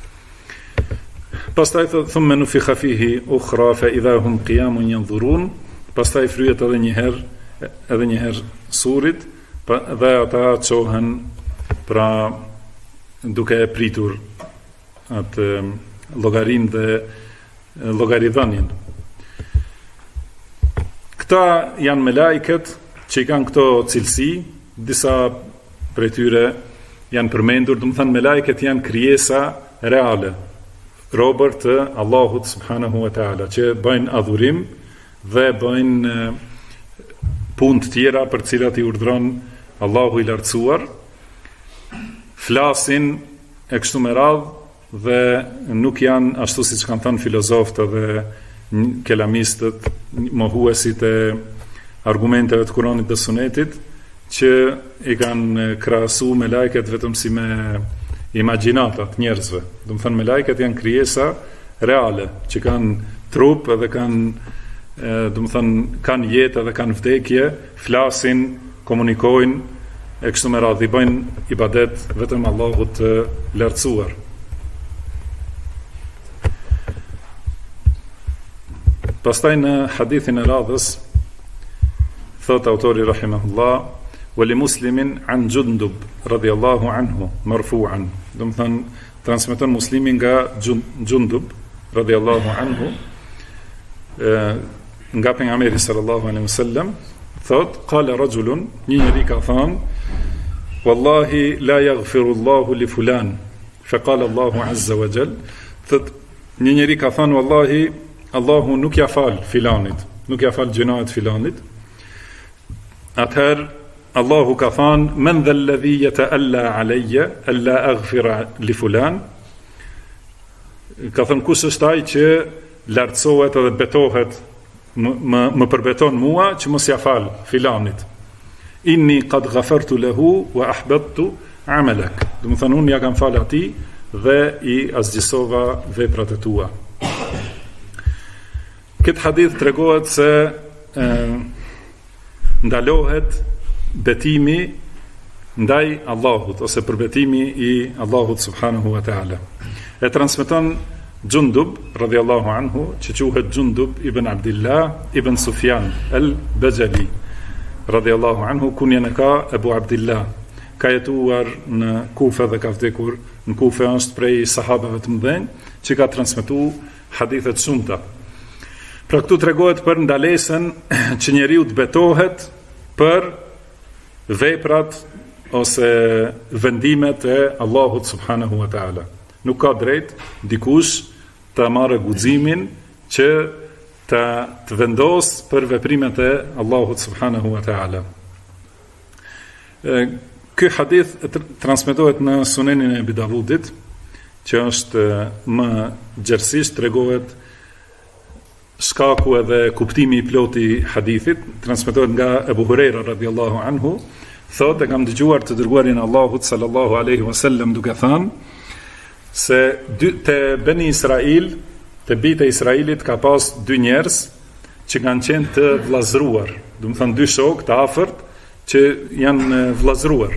Pastaj thumma nufikha fihi ukhra fa idha hum qiyamun yanzurun. Pastaj fryhet edhe një herë surit, dhe ata çohen pra duke e pritur atë llogarin dhe llogaridhënien. Këta janë melaiket që i kanë këto cilësi, disa prej tyre janë përmendur, do të thënë melaiket janë krijesa reale, robër të Allahut subhanahu wa taala, që bëjnë adhurim dhe bëjnë punë të tjera për të cilat i urdhron Allahu i lartësuar, flasin e kështu me radhë dhe nuk janë ashtu siç kanë thënë filozofët dhe kelamistët, mohuesit e argumenteve të Kuranit dhe Sunetit, që i kanë krahasu me lajket vetëm si me imagjinatat njerëzve. Do të thënë me lajket janë krijesa reale, që kanë trup edhe kanë jetë edhe kanë vdekje, flasin, komunikojnë, e kështu me radhë, i bëjnë ibadet vetëm Allahut të lartësuar. Pastaj në hadithin e radhës thot autori rahimahullah wali muslimin an Jundub radhiyallahu anhu marfu'an, do të thënë transmeton Muslimi nga Jundub radhiyallahu anhu nga pejgamberi sallallahu alaihi wasallam thot qala rajulun, një njeri ka thënë wallahi la yaghfiru Allahu li fulan fa qala Allahu azza wa jall, thot një njeri ka thënë wallahi Allahu nuk ja fal filanit, nuk ja fal gjunahet filanit. Atëherë Allahu ka thënë men dha alladhi yata'alla alayya alla aghfira li fulan, ka thënë kush është ai që lartësohet edhe betohet më përbeton mua që mos ja fal filanit. Inni qad ghafartu lahu wa ahbattu amalak, do të thonë unë ja kam fal atij dhe i asgjësova veprat e tua. Këtë hadith tregohet se ndalohet betimi ndaj Allahut ose përbetimi i Allahut subhanahu wa ta'ala. E transmeton Jundub radhiyallahu anhu, që quhet Jundub ibn Abdillah ibn Sufjan al-Bajali radhiyallahu anhu, kunjen e ka Abu Abdillah, ka jetuar në Kufe dhe ka vdekur në Kufe, është prej sahabeve të mëdhenj që ka transmetuar hadithe të shumta. Pra këtu tregohet për ndalesën që njeriu të betohet për veprat ose vendimet e Allahut subhanahu wa ta'ala. Nuk ka drejt dikush të marrë guximin që të vendos për veprimet e Allahut subhanahu wa ta'ala. Ky hadith transmetohet në Sunenin e Abi Davudit, që është më gjerësisht tregohet shkaku edhe kuptimi i plot i hadithit. Transmetohet nga Abu Huraira radhiyallahu anhu, thotë kam dëgjuar të dërguarin e Allahut sallallahu alaihi wasallam duke thënë se te Beni Israil, te bijtë e Israilit ka pas dy njerëz që kanë qenë të vllazëruar, do të thënë dy shok të afërt që janë vllazëruar.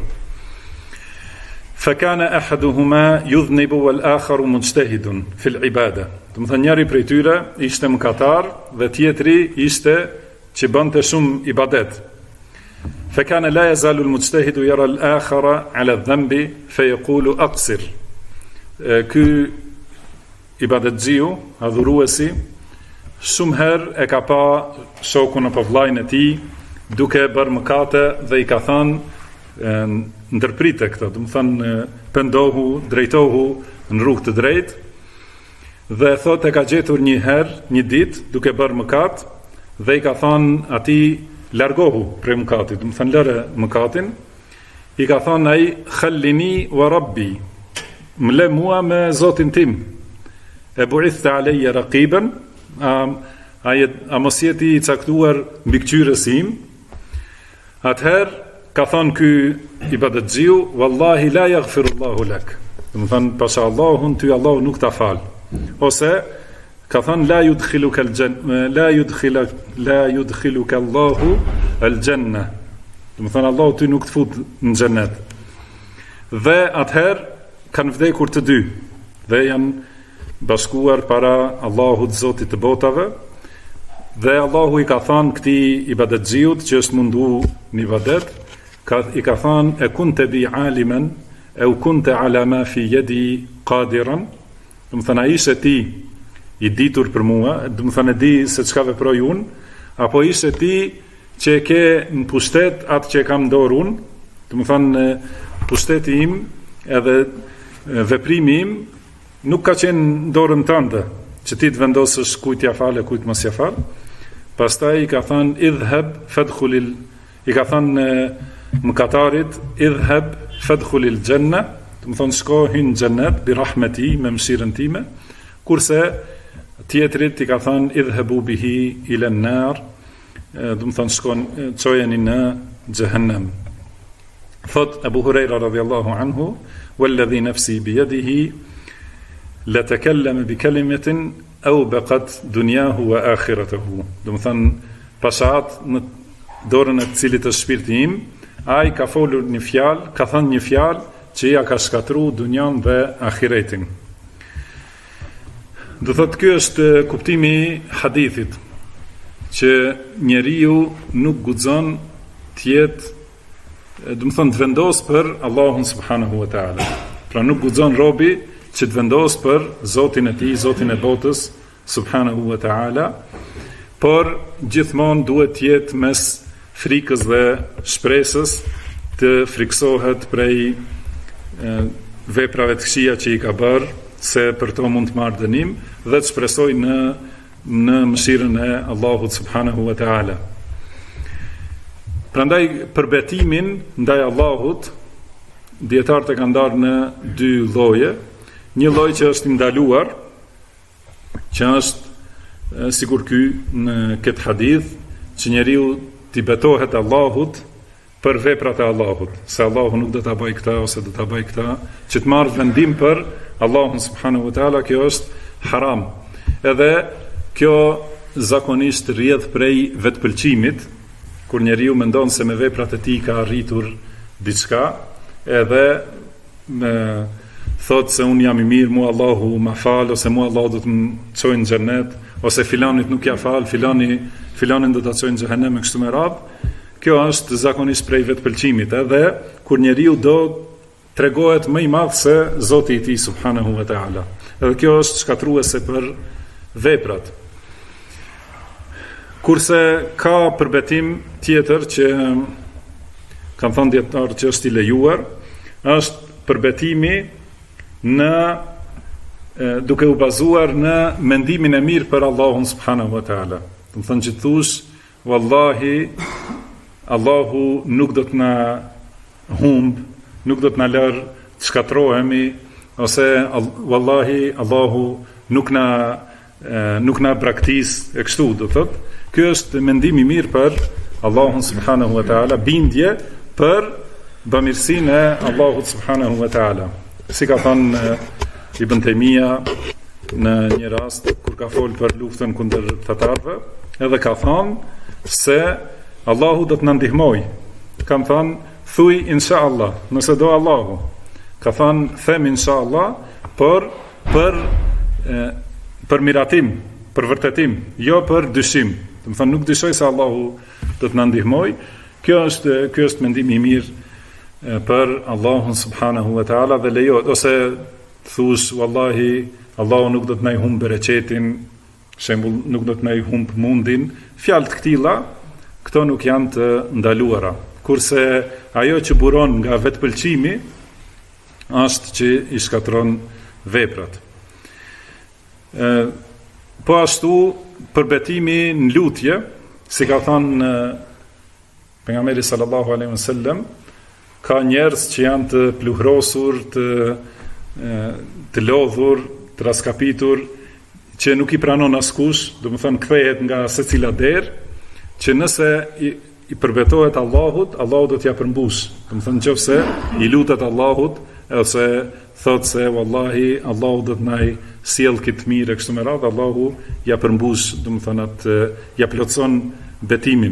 Fakana ahaduhuma yudhnibu wal akharu mujtahidun fil ibada, do të thënë njëri prej tyre ishte mëkatar dhe tjetri ishte që bënte shumë ibadet. Fakana la yazalu al mujtahidu yara al akhara ala dhanbi fayaqulu aqsir. Ky ibadetxiu, adhuruesi, shumë herë e ka pa shokun apo vllajën e tij duke bërë mëkate dhe i ka thënë ndërprite këtë, do të thënë pendohu, drejtohu në rrugë të drejtë, dhe thotë e ka gjetur një herë, një ditë, duke bërë mëkat, dhe i ka thënë atij largohu prej mëkatit, do të thënë lëre mëkatin, i ka thënë ai khallini wa rabbi, më le mua me Zotin tim, e bu'ithta alayya raqiban, a mos jeti i caktuar mbi këqyrës im. Atëherë ka thonë ky ibadetxiu, wallahi la yaghfiru Allahu lak, do të thënë pasha Allahun ty Allahu nuk ta fal. Ose ka thënë la yudkhiluka Allahu al-janna, do të thënë Allahu ty nuk të fut në xhenet. Dhe atëherë kanë vdekur të dy dhe janë bashkuar para Allahut Zotit të botave, dhe Allahu i ka thënë këtij ibadetxiut që është mundu në ibadet, i ka thënë e kunte bi aliman e u kunte ala ma fi yadi qadiran, do të thënë ai ishe ti i ditur për mua, do të thënë e di se çka veproj unë, apo ishe ti që e ke në pushtet atë që e kam dorë unë, do të thënë pushteti im edhe veprimi im nuk ka qenë në dorën tënde, që ti të vendosësh kujt ja fal e kujt mos ja fal. Pastaj i ka thënë idhhab fadkhulil, i ka thënë mëkatarit idhhab fadkhulil janna, do të thonë shko hyn në xhennet bi rahmeti, me mëshirën time, kurse tjetrit i ka thënë idhhabu bihi ila an-nar, do të thonë shkon çojeni në xhehenem. Thot Abu Huraira radhiyallahu anhu, walladhi nafsi bi yadihi la takallama bi kalimatin awbaqat dunyahu wa akhiratuhu, do të thënë pasat në dorën e cilit është shpirti im, ai ka folur një fjalë, ka thënë një fjalë që ja ka shkatruar dunjan dhe ahiretin. Do thotë ky është kuptimi i hadithit. që njeriu nuk guxon të jetë, do të thonë, të vendos për Allahun subhanahu wa taala. Pra nuk guxon robi që të vendos për Zotin e tij, Zotin e botës subhanahu wa taala, por gjithmonë duhet të jetë mes frikës dhe shpresës, të friksohet prej veprave të këqija që i ka bërë, se për to mund të marrë dënim, dhe të shpresoj në mëshirën e Allahut subhanahu wa taala. Prandaj përbetimin ndaj Allahut dietarët e kanë ndarë në dy lloje. Një lloj që është ndaluar, që është sikur ky në këtë hadith, që njeriu t'i betohet Allahut për veprat e Allahut, se Allahu nuk do ta bëj këtë ose do ta bëj këtë, që të marrë vendim për Allahun subhanahu wa taala, kjo është haram. Edhe kjo zakonisht rrjedh prej vetpëlqimit, kur njeriu mendon se me veprat e tij ka arritur diçka, edhe thot se un jam i mirë, mua Allahu ma fal, ose mua Allahu do të më çojë në xhenet, ose filanit nuk ja fal, filanin do ta çojë në xhenem, me kështu me radhë. Kjo është zakonisht prej vetpëlqimit, edhe kur njeriu do tregohet më i madh se Zoti i tij subhanahu wa taala. Edhe kjo është shkatruese për veprat. Kurse ka përbetim tjetër që kanë thënë dietarë që është i lejuar, është përbetimi duke u bazuar në mendimin e mirë për Allahun subhanahu wa taala. Do të thonë që thush, wallahi Allahu nuk do të na humb, nuk do të na lër të shkatrohemi, ose wallahi Allahu nuk na braktis e kështu, do thotë. Ky është mendim i mirë për Allahun subhanahu wa taala, bindje për bamirësinë e Allahut subhanahu wa taala. Si ka thënë Ibn Taymija në një rast kur ka folë për luftën kundër tatarëve, edhe ka thënë se Allahu do të na ndihmoj. Kam thënë, thuj inshallah, nëse do Allahu. Ka thënë, them inshallah, por për miratim, për vërtetim, jo për dyshim. Do të thonë, nuk dyshoj se Allahu do të na ndihmoj. Ky është mendimi i mirë për Allahun subhanahu wa taala, dhe lejohet, ose thush wallahi Allahu nuk do të na i humb bereqetin, shembull, nuk do të na i humb mundin. Fjalë të këtilla, këto nuk janë të ndaluara. Kurse ajo që buron nga vetpëlqimi është që i shkatron veprat. Po ashtu përbetimi në lutje, si ka thënë pejgamberi sallallahu alaihi wasallam, ka njerëz që janë të pluhrosur, të lodhur, të raskapitur, që nuk i pranon askush, do të thonë kthehet nga secila derë, që nëse i përbetohet Allahut, Allahu do t'ja përmbush. Do të thonë nëse i lutet Allahut, ose thot se wallahi Allahu do të na sjell këtë mirë kështu me radhë, Allahu ja përmbush, do të thonë atë ja plotson betimin.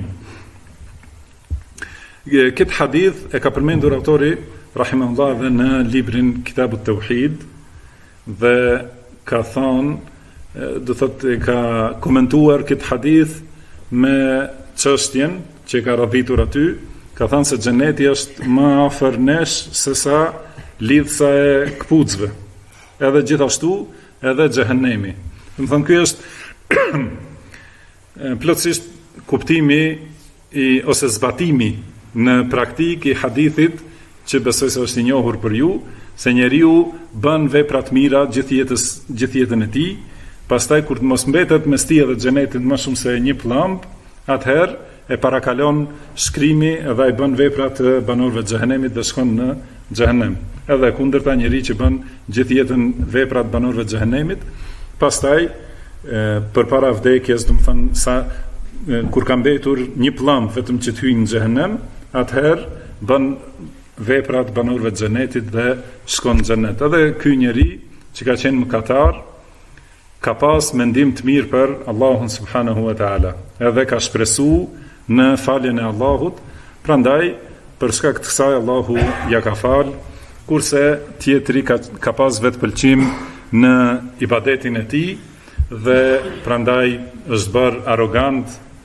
Këtë hadith e ka përmendur autori rahimahullah dhe në librin Kitabut Tauhid, dhe ka thonë, do thotë, ka komentuar këtë hadith me çështjen që ka radhitur aty, ka thënë se xheneti është më afër nesh se sa lidhsa e kputzve, edhe gjithashtu edhe xhehenemi. Do të thonë, ky është plotësisht kuptimi ose zbatimi në praktik i hadithit që besoj se është i njohur për ju, se njeriu bën vepra të mira gjithë jetën e tij, pastaj kur të mos mbetet mes tij dhe xhenetit më shumë se një pllumb, atëherë e parakalon shkrimi edhe i bën vepra të banorëve të xhehenemit dhe shkon në xhehenem. Edhe kundërta, njeri që bën gjithë jetën vepra të banorëve të xhehenemit, pastaj përpara vdekjes, do të thënë kur ka mbetur një pllumb vetëm që të hyjë në xhehenem, atëherë bën vepra të banorëve të xhenetit dhe shkon në xhenet. Edhe ky njeri që ka qenë mëkatar, ka pas mendim të mirë për Allahun subhanahu wa taala, edhe ka shpresu në faljen e Allahut, prandaj për shkak të kësaj Allahu ja ka fal, kurse tjetri ka pas vetpëlqim në ibadetin e tij dhe prandaj është bërë arrogant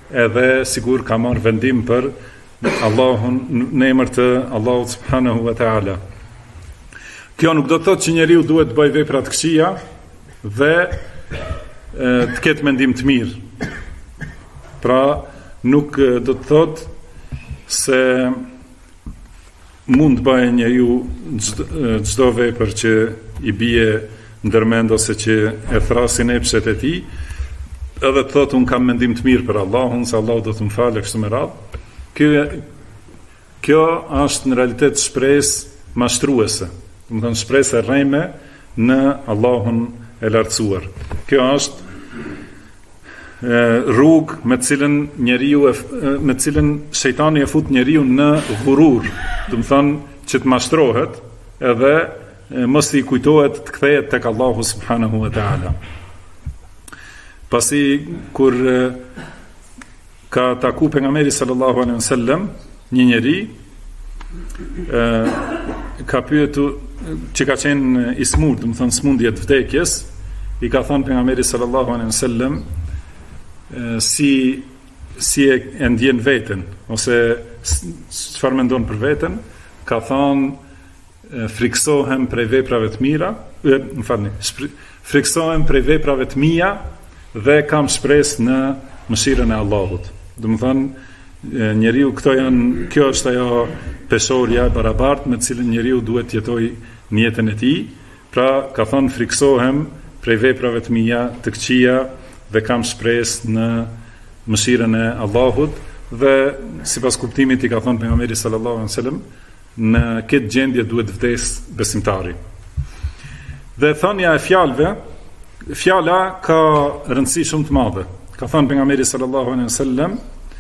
edhe sigur ka marrë vendim për Allahun në emër të Allahut subhanahu wa taala. Kjo nuk do të thotë që njeriu duhet të bëjë vepra të këqija dhe të ketë mendim të mirë. Pra nuk do të thotë se mund të bëjë njeriu çdo vepër që i bie ndërmend ose që e thrasin epshet e tij, edhe të thotë unë kam mendim të mirë për Allahun, se Allahu do të më falë kështu me radhë. Kjo është në realitet shpresë mashtruese, do të thonë shpresë e rreme në Allahun e lartësuar. Kjo është rrugë me të cilën shejtani e fut njeriu në ghurur, do të thonë që të mashtrohet edhe mos i kujtohet të kthehet tek Allahu subhanahu wa taala. Pasi kur ka taku pejgamberi sallallahu alaihi wasallam një njeri, ka pyetur që ka qenë i smurt, do të thonë smundje të vdekjes, i ka thënë pejgamberi sallallahu alaihi wasallam si e ndjen veten ose çfarë mendon për veten. Ka thënë friksohem prej veprave të mira, friksohem prej veprave të mia dhe kam shpresë në mëshirën e Allahut. Do të thonë njeriu kjo është ajo peshorja e barabartë me të cilën njeriu duhet të jetojë në jetën e tij. Pra ka thënë friksohem prej veprave të mia të këqija dhe kam shpresë në mëshirën e Allahut, dhe sipas kuptimit i ka thënë pejgamberi sallallahu alaihi wasallam, në këtë gjendje duhet vdes besimtari. Dhe thënia e fjalëve, fjala ka rëndësi shumë të madhe. Ka thënë pejgamberi sallallahu alaihi wasallam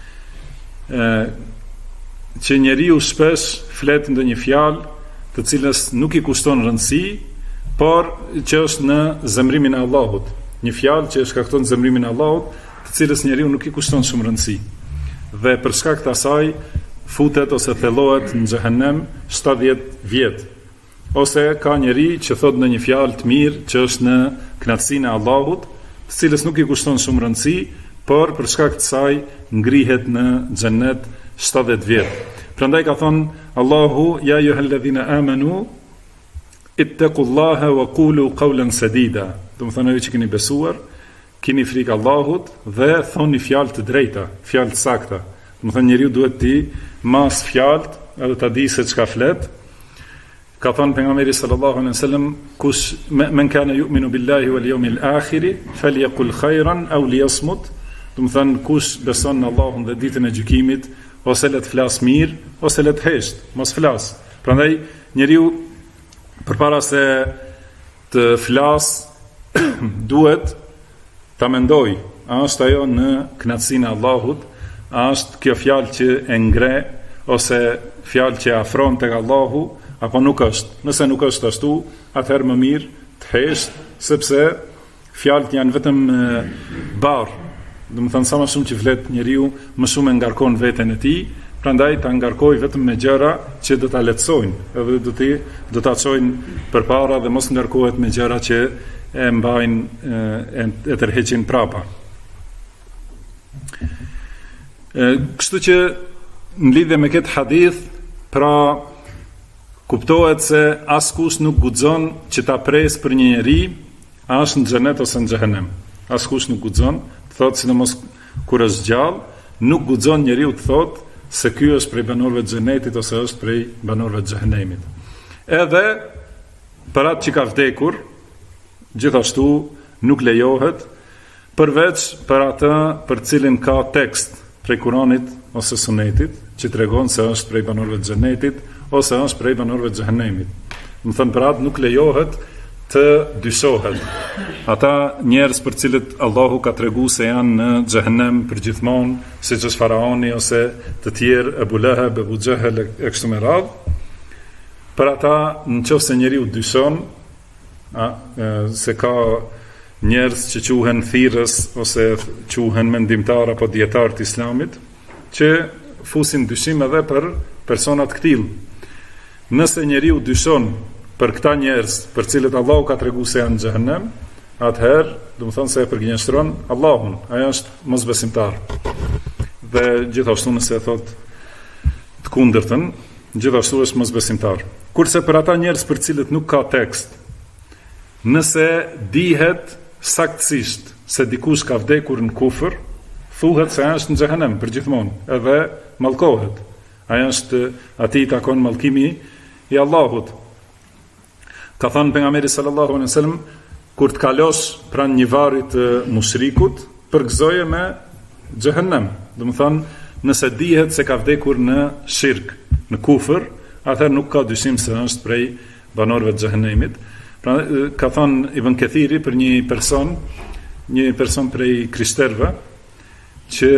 që njeriu shpesh flet ndonjë fjalë të cilës nuk i kushton rëndësi, por që është në zemrimin e Allahut. Një fjalë që shkakton zemrimin e Allahut, të cilës njeriu nuk i kushton shumë rëndësi. Dhe për shkak të asaj futet ose thellohet në xhehenem 70 vjet. Ose ka njeri që thot në një fjalë të mirë që është në kënaqësinë e Allahut, të cilës nuk i kushton shumë rëndësi, por për shkak të saj ngrihet në xhennet 70 vjet. Prandaj ka thonë Allahu, ja ayyuhalladhina amanu ittaqullaha wa qulu qawlan sadida. Do të thonë ju që keni besuar, keni frikë Allahut dhe thoni fjalë të drejta, fjalë të sakta. Do të thonë njeriu duhet të mas fjalët, edhe ta di se çka flet. Ka thënë pejgamberi sallallahu alaihi wasallam, kush men kana yu'minu billahi wal yawmil akhir falyaqul khayran aw liyasmut. Do të thonë kush beson në Allahun dhe ditën e gjykimit, ose le të flas mirë, ose le të hesht, mos flas. Prandaj njeriu përpara se të flas duhet ta mendoj, a është ajo në kënaqësinë e Allahut, a është kjo fjalë që e ngre ose fjalë që afron tek Allahu, apo nuk është. Nëse nuk është ashtu, atëherë më mirë të hesht, sepse fjalët janë vetëm barr. Do të thonë sa më shumë që flet njeriu, më shumë e ngarkon veten e tij, prandaj ta ngarkoj vetëm me gjëra që do ta lehtësojnë, edhe do ta çojnë përpara dhe mos ngarkohet me gjëra që e mbajnë e tërheqin prapa. Kështu që në lidhje me këtë hadith, pra kuptohet se askush nuk guxon që ta pres për një njeri, a është në xhenet ose në xhehenem. Askush nuk guxon, thotë sidomos kur është gjallë, nuk guxon njeriu të thotë se ky është prej banorëve të xhenetit ose është prej banorëve të xhehenemit. Edhe për atë që ka vdekur, gjithashtu nuk lejohet, përveç për atë për cilin ka tekst prej Kuranit ose Sunetit, që tregon se është prej banorëve të xhenetit ose është prej banorëve të xhehenemit. Do të thënë për atë nuk lejohet të dyshohet. Ata njerëz për cilët Allahu ka treguar se janë në xhehenem përgjithmonë, siç është Faraoni ose të tjerë, Abu Lahab, Abu Jahal e kështu me radhë, për ata nëse njeriu dyshon se ka njerëz që quhen thirrës ose quhen mendimtar apo dietar të Islamit, që fusin dyshim edhe për persona të tillë. Nëse njeriu dyshon për këta njerëz për cilët Allahu ka treguar se janë në xhehenem, atëherë, do të thonë se e përgjigjëstron Allahun, ai është mosbesimtar. dhe gjithashtu nëse e thot të kundërtën, gjithashtu është mosbesimtar. Kurse për ata njerëz për cilët nuk ka tekst, nëse dihet saktësisht se dikush ka vdekur në kufër, thuhet se është në xhehenem përgjithmonë, edhe mallkohet. Ai është atij takon mallkimi i Allahut. Ka thënë pejgamberi sallallahu alaihi wasallam, kur të kalosh pranë një varri të mushrikut, përgëzoje me xhehenem. Do të thonë, nëse dihet se ka vdekur në shirk, në kufër, atëherë nuk ka dyshim se është prej banorëve të xhehenemit. Pra, ka thënë Ibn Kathiri për një person prej krishterëve që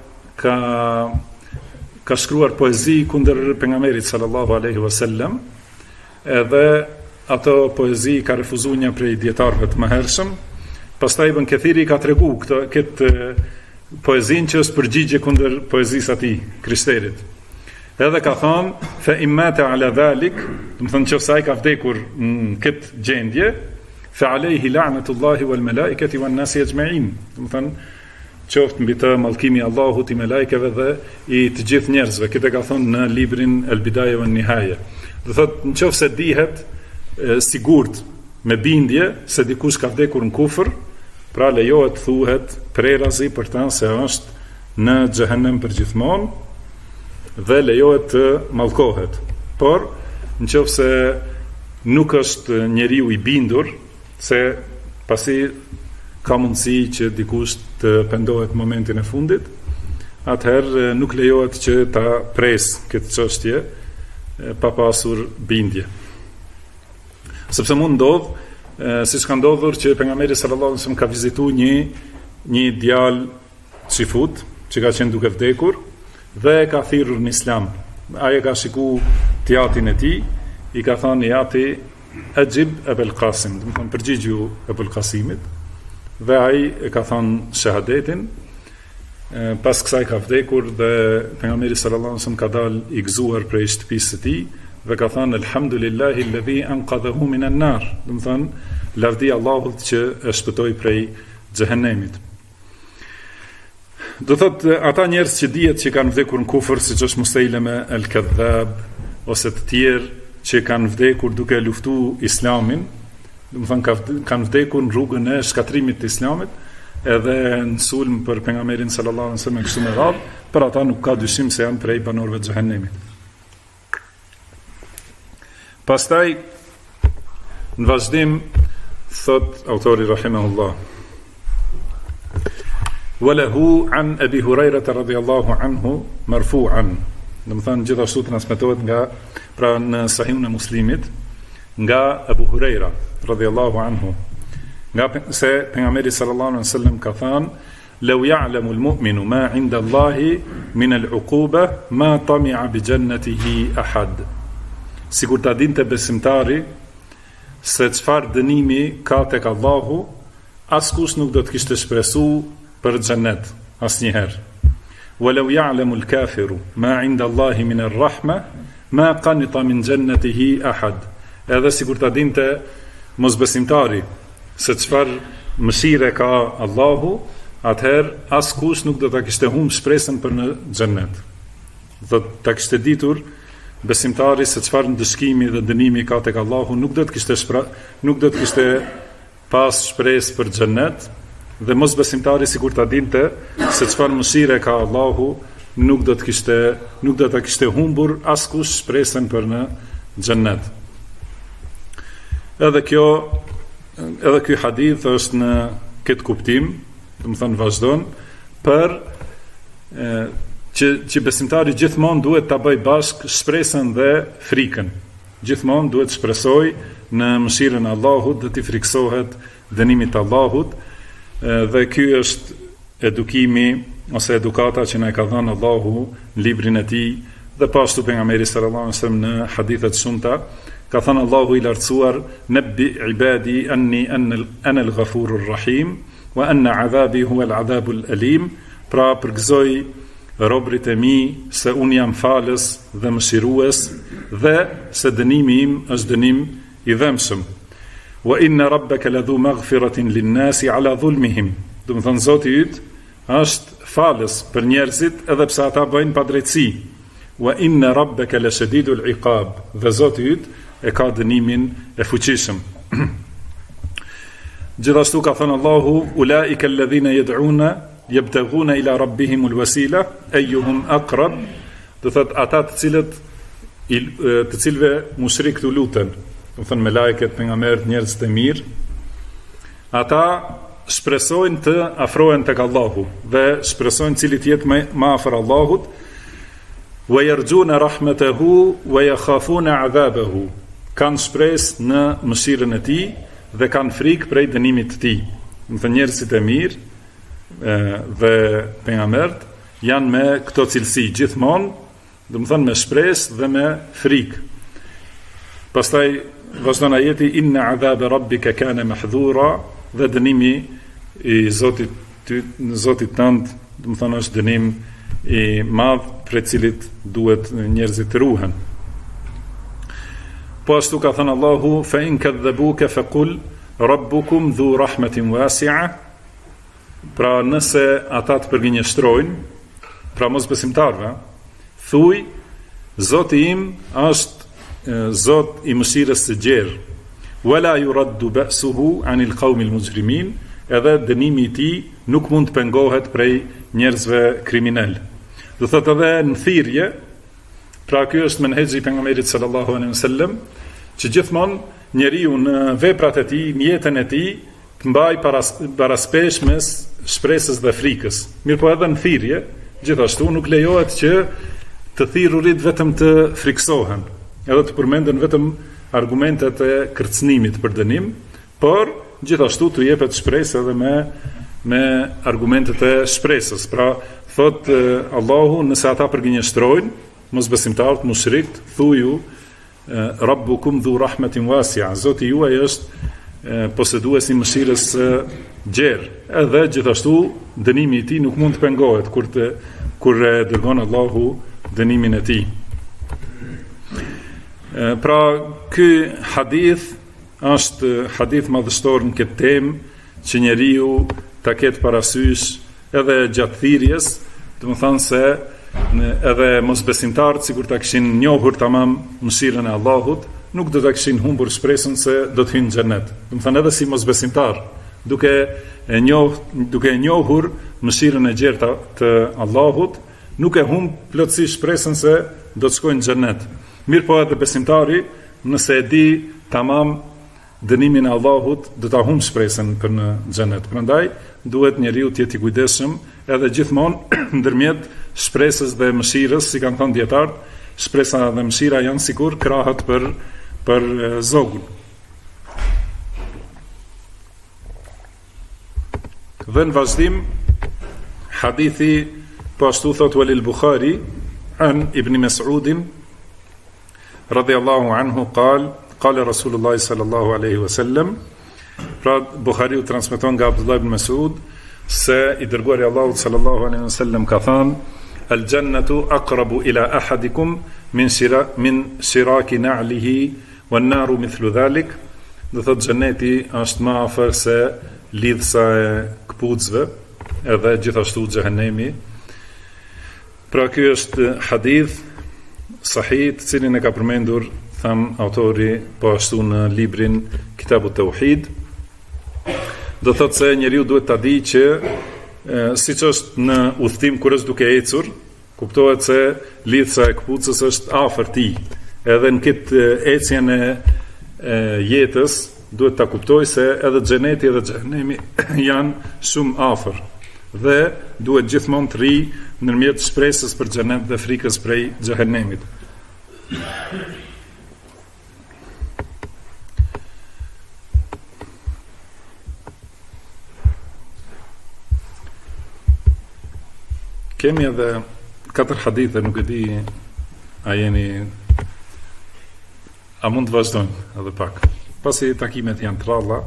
ka shkruar poezi kundër pejgamberit sallallahu alaihi wasallam, edhe ato poezi ka refuzuar një prej dietarëve të mëhershëm. Pastaj Ibn Kathiri ka tregu këtë poezinë që është përgjigje kundër poezisë atij krishterit. Edhe ka thënë fa imata ala dhalik, do të thonë nëse ai ka vdekur në këtë gjendje, fa alayhi la'natullahi wal malaikati wan nasi ajma'in. Do të thonë qoftë mbi të mallkimi i Allahut, i melajkeve dhe i të gjithë njerëzve. Këtë ka thënë në librin El Bidaye wan Nihaya. Do thotë nëse dihet sigurt me bindje se dikush ka vdekur në kufër, pra lejohet thuhet prerazi për ta se është në xhehenem përgjithmonë dhe lejohet të mallkohet. Por nëse nuk është njeriu i bindur se pasi ka mundësi që dikush të pendohet në momentin e fundit, atëherë nuk lejohet që ta presë këtë çështje pa pasur bindje. Sepse mund ndodh, siç ka ndodhur që pejgamberi sallallahu alajhi wasallam ka vizituar një djalë çifut që ka qenë duke vdekur dhe ka thirrur në islam. Ai ka shikuar teatrin e tij, i ka thënë jati ajib Abul Qasim, do të thonë përgjigju Abul Qasimit, dhe ai e ka thënë shahadetin. Pas kësaj ka vdekur dhe pejgamberi sallallahu alajhi wasallam ka dalë i gëzuar prej shtëpisë së tij dhe ka thënë alhamdulillahi alladhi anqadhahu minan nar, do të thonë lavdi Allahut që e shpëtoi prej xhehenemit. Do thotë ata njerëz që dihet që kanë vdekur në kufër, siç është Musaileme el-Kadhab ose të tjerë që kanë vdekur duke luftuar Islamin, do të thonë kanë vdekur në rrugën e shkatrimit të Islamit, edhe në sulm për pejgamberin sallallahu alaihi wasallam kështu me radhë, për ata nuk ka dyshim se janë prej banorëve të xhehenemit. Pastaj në vazhdim thot autori rahimahullah, walahu an Abi Huraira radhiyallahu anhu marfu'an, do të thonë gjithashtu transmetohet nga pra në Sahihun e Muslimit nga Abu Huraira radhiyallahu anhu, nga se pejgamberi sallallahu alaihi wasallam ka thënë law ya'lamu al-mu'minu ma 'inda Allahi min al-'uquba ma tami'a bi jannatihi ahad. Sikur ta dinte besimtari se çfarë dënimi ka tek Allahu, askush nuk do të kishte shpresuar për xhennet asnjëherë. Walau ya'lamu al-kafiru ma 'inda Allahi min ar-rahma ma qanita min jannatihi ahad. Edhe sikur ta dinte mosbesimtari se çfarë mëshire ka Allahu, atëherë askush nuk do ta kishte humbur shpresën për në xhennet. Do ta kishte ditur besimtari se çfarë ndëshkimi dhe dënimi ka tek Allahu, nuk do të kishte pas shpresë për xhennet, dhe mos besimtari sikur ta dinte se çfarë mëshire ka Allahu, nuk do ta kishte humbur askush shpresën për në xhennet. Edhe ky hadith është në këtë kuptim, do të thonë vazhdon për që besimtari gjithmonë duhet ta bëj bashk shpresën dhe frikën. Gjithmonë duhet shpresoj në mëshirën e Allahut dhe të friksohet dënimit të Allahut, dhe ky është edukimi ose edukata që na e ka dhënë Allahu në librin e tij, dhe pashtu pejgamberi sallallahu alajhi wasallam në hadithe të shumta ka thënë Allahu i lartësuar nabbi ibadi anni ana al-ghafurur rahim wa anna adhabi huwa al-adhabul alim, pra përgëzoj robrit e mi se unë jam falës dhe mëshirues dhe se dënimi im është dënim i dhëmshëm. Wa inna rabbaka ladhu maghfiratin lin-nasi ala dhulmihim, do të thonë Zoti yt është falës për njerëzit edhe pse ata bëjnë padrejtësi. Wa inna rabbaka lashadidul iqab. Dhe Zoti yt e ka dënimin e fuqishëm. Gjithashtu ka thënë Allahu: ulaika alladhina yad'una yabtaghuna ila rabbihimul wasila ayyuhum aqrab. Do thot ata të cilëve mushrikët u lutën, do thënë me lajket, pejgamberët, njerëz të mirë, ata shpresojnë të afrohen tek Allahu dhe shpresojnë cili të jetë më afër Allahut. Wa yarjuna rahmatahu wa yakhafuna 'adhabahu. Kanë shpresë në mëshirën e tij dhe kanë frikë prej dënimit të tij. Do thënë njerëzit e mirë dhe pejgamberët janë me këto cilësi gjithmonë, do të thënë me shpresë dhe me frikë. Pastaj vazhdon ajeti: inna 'adhaba rabbika kana mahdhura. Dhe dënimi i Zotit tënd, do të thënë është dënim i madh për cilit duhet njerëzit të ruhen. Po ashtu ka thënë Allahu: fa in kadhabuka faqul rabbukum dhu rahmatin wasi'a. Pra nëse ata të përgjinjëstrojnë, pra mosbesimtarve, thuj: Zoti im është Zot i mëshirës së gjerë. Wala yuraddu ba'suhu 'anil qawmil mujrimin. Edhe dënimi i tij nuk mund të pengohet prej njerëzve kriminal. Do thotë edhe në thirrje, pra ky është menhexhi i pejgamberit sallallahu alaihi wasallam, që gjithmonë njeriu në veprat e tij, në jetën e tij, të mbaj paraspesh mes shpresës dhe frikës. Mirë po edhe në thirrje, gjithashtu nuk lejohet që të thirrurit vetëm të friksohen, edhe të përmenden vetëm argumentet e kërcënimit për dënim, por gjithashtu të jepet shpresë edhe me argumentet e shpresës. Pra, thot Allahu, nëse ata përgjinjëstrojnë, mosbesimtarët, mushrikët, thuju: Rabbukum dhu rahmatin wasi'a. Zoti juaj është poseduesi mëshirës së gjerë. Edhe gjithashtu dënimi i tij nuk mund të pengohet kur dërgon Allahu dënimin e tij. Pra, ky hadith është hadith madhështor në këtë temë, që njeriu ta ketë parasysh edhe gjatë thirrjes, do të thonë se edhe mosbesimtarët, sikur ta kishin njohur tamam mëshirën e Allahut, nuk do ta kishin humbur shpresën se do të hyjnë në xhenet. Do të thonë edhe si mosbesimtar, duke e njohur mëshirën e gjerë të Allahut, nuk e humb plotësisht shpresën se do të shkojnë në xhenet. Mirë po edhe besimtari, nëse e di tamam dënimin e Allahut, do ta humb shpresën për në xhenet. Prandaj duhet njeriu të jetë i kujdesshëm edhe gjithmonë ndërmjet shpresës dhe mëshirës, si kanë thënë dietarët, shpresa dhe mëshira janë sikur krahët për zogun. Dhe në vazhdim hadithi po ashtu thot walil Bukhari an Ibn Mas'udin radhiyallahu anhu qala Rasulullah sallallahu alaihi wasallam. Pra Bukhariu transmeton nga Abdullah ibn Mas'ud se i dërguari Allahut sallallahu alaihi wasallam ka thënë: al jannatu aqrabu ila ahadikum min shiraki na'lihi wan naru mithlu dhalik. Do thot xheneti është më afër se lidhsa e këpucëve, edhe gjithashtu xhehenemi. Pra ky është hadith sahih, të cilin e ka përmendur autori po ashtu në librin Kitabut Tauhid. Do thotë se njeriu duhet ta di që siç është në udhtim kur është duke ecur, kuptohet se lidhsa e këpucës është afër tij. Edhe në këtë ecjen e jetës duhet ta kuptoj se edhe xheneti edhe xhehenemi janë shumë afër. Dhe duhet gjithmonë të rri ndërmjet shpresës për xhenet dhe frikës prej xhehenemit. Kemi edhe 4 hadithe, nuk e di a mund të vazhdojmë edhe pak. Pasi takimet janë të ralla.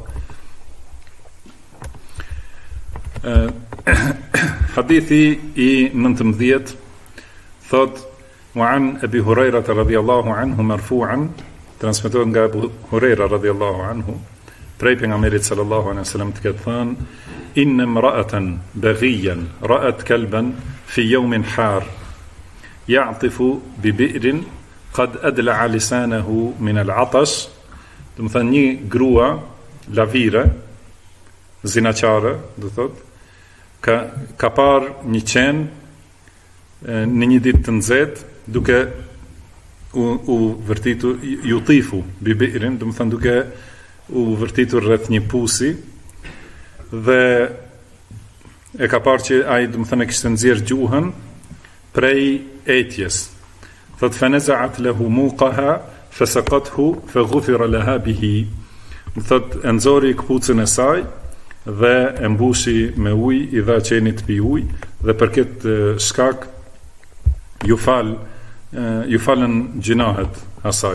Hadithi i 19 thot: wa an Abi Hurairah radhiyallahu anhu marfu'an, transmetohet nga Abu Huraira radhiyallahu anhu, prej pejgamberit sallallahu alaihi wasallam të ketë thënë: inna imra'atan baghiyan ra'at kalban fi yawmin har ya'tifu bi bi'rin qad adla'a lisanahu min al-'atash. Do të thënë një grua lavire, zinaqare, do thotë, ka parë një qen në një ditë të nxehtë duke u vërtitur yutifu bi bi'rin, do të thënë duke u vërtitur rreth një pusi, dhe e ka parë që ai, do të thënë, kishte nxjerr gjuhën prej etjes. Thot fanaza'at lahu muqaha fasaqathu faghufira laha bihi. Thot e nxori këpucën e saj dhe e mbushi me ujë, i dha qenit pi ujë, dhe për këtë shkak ju falën gjinahet asaj.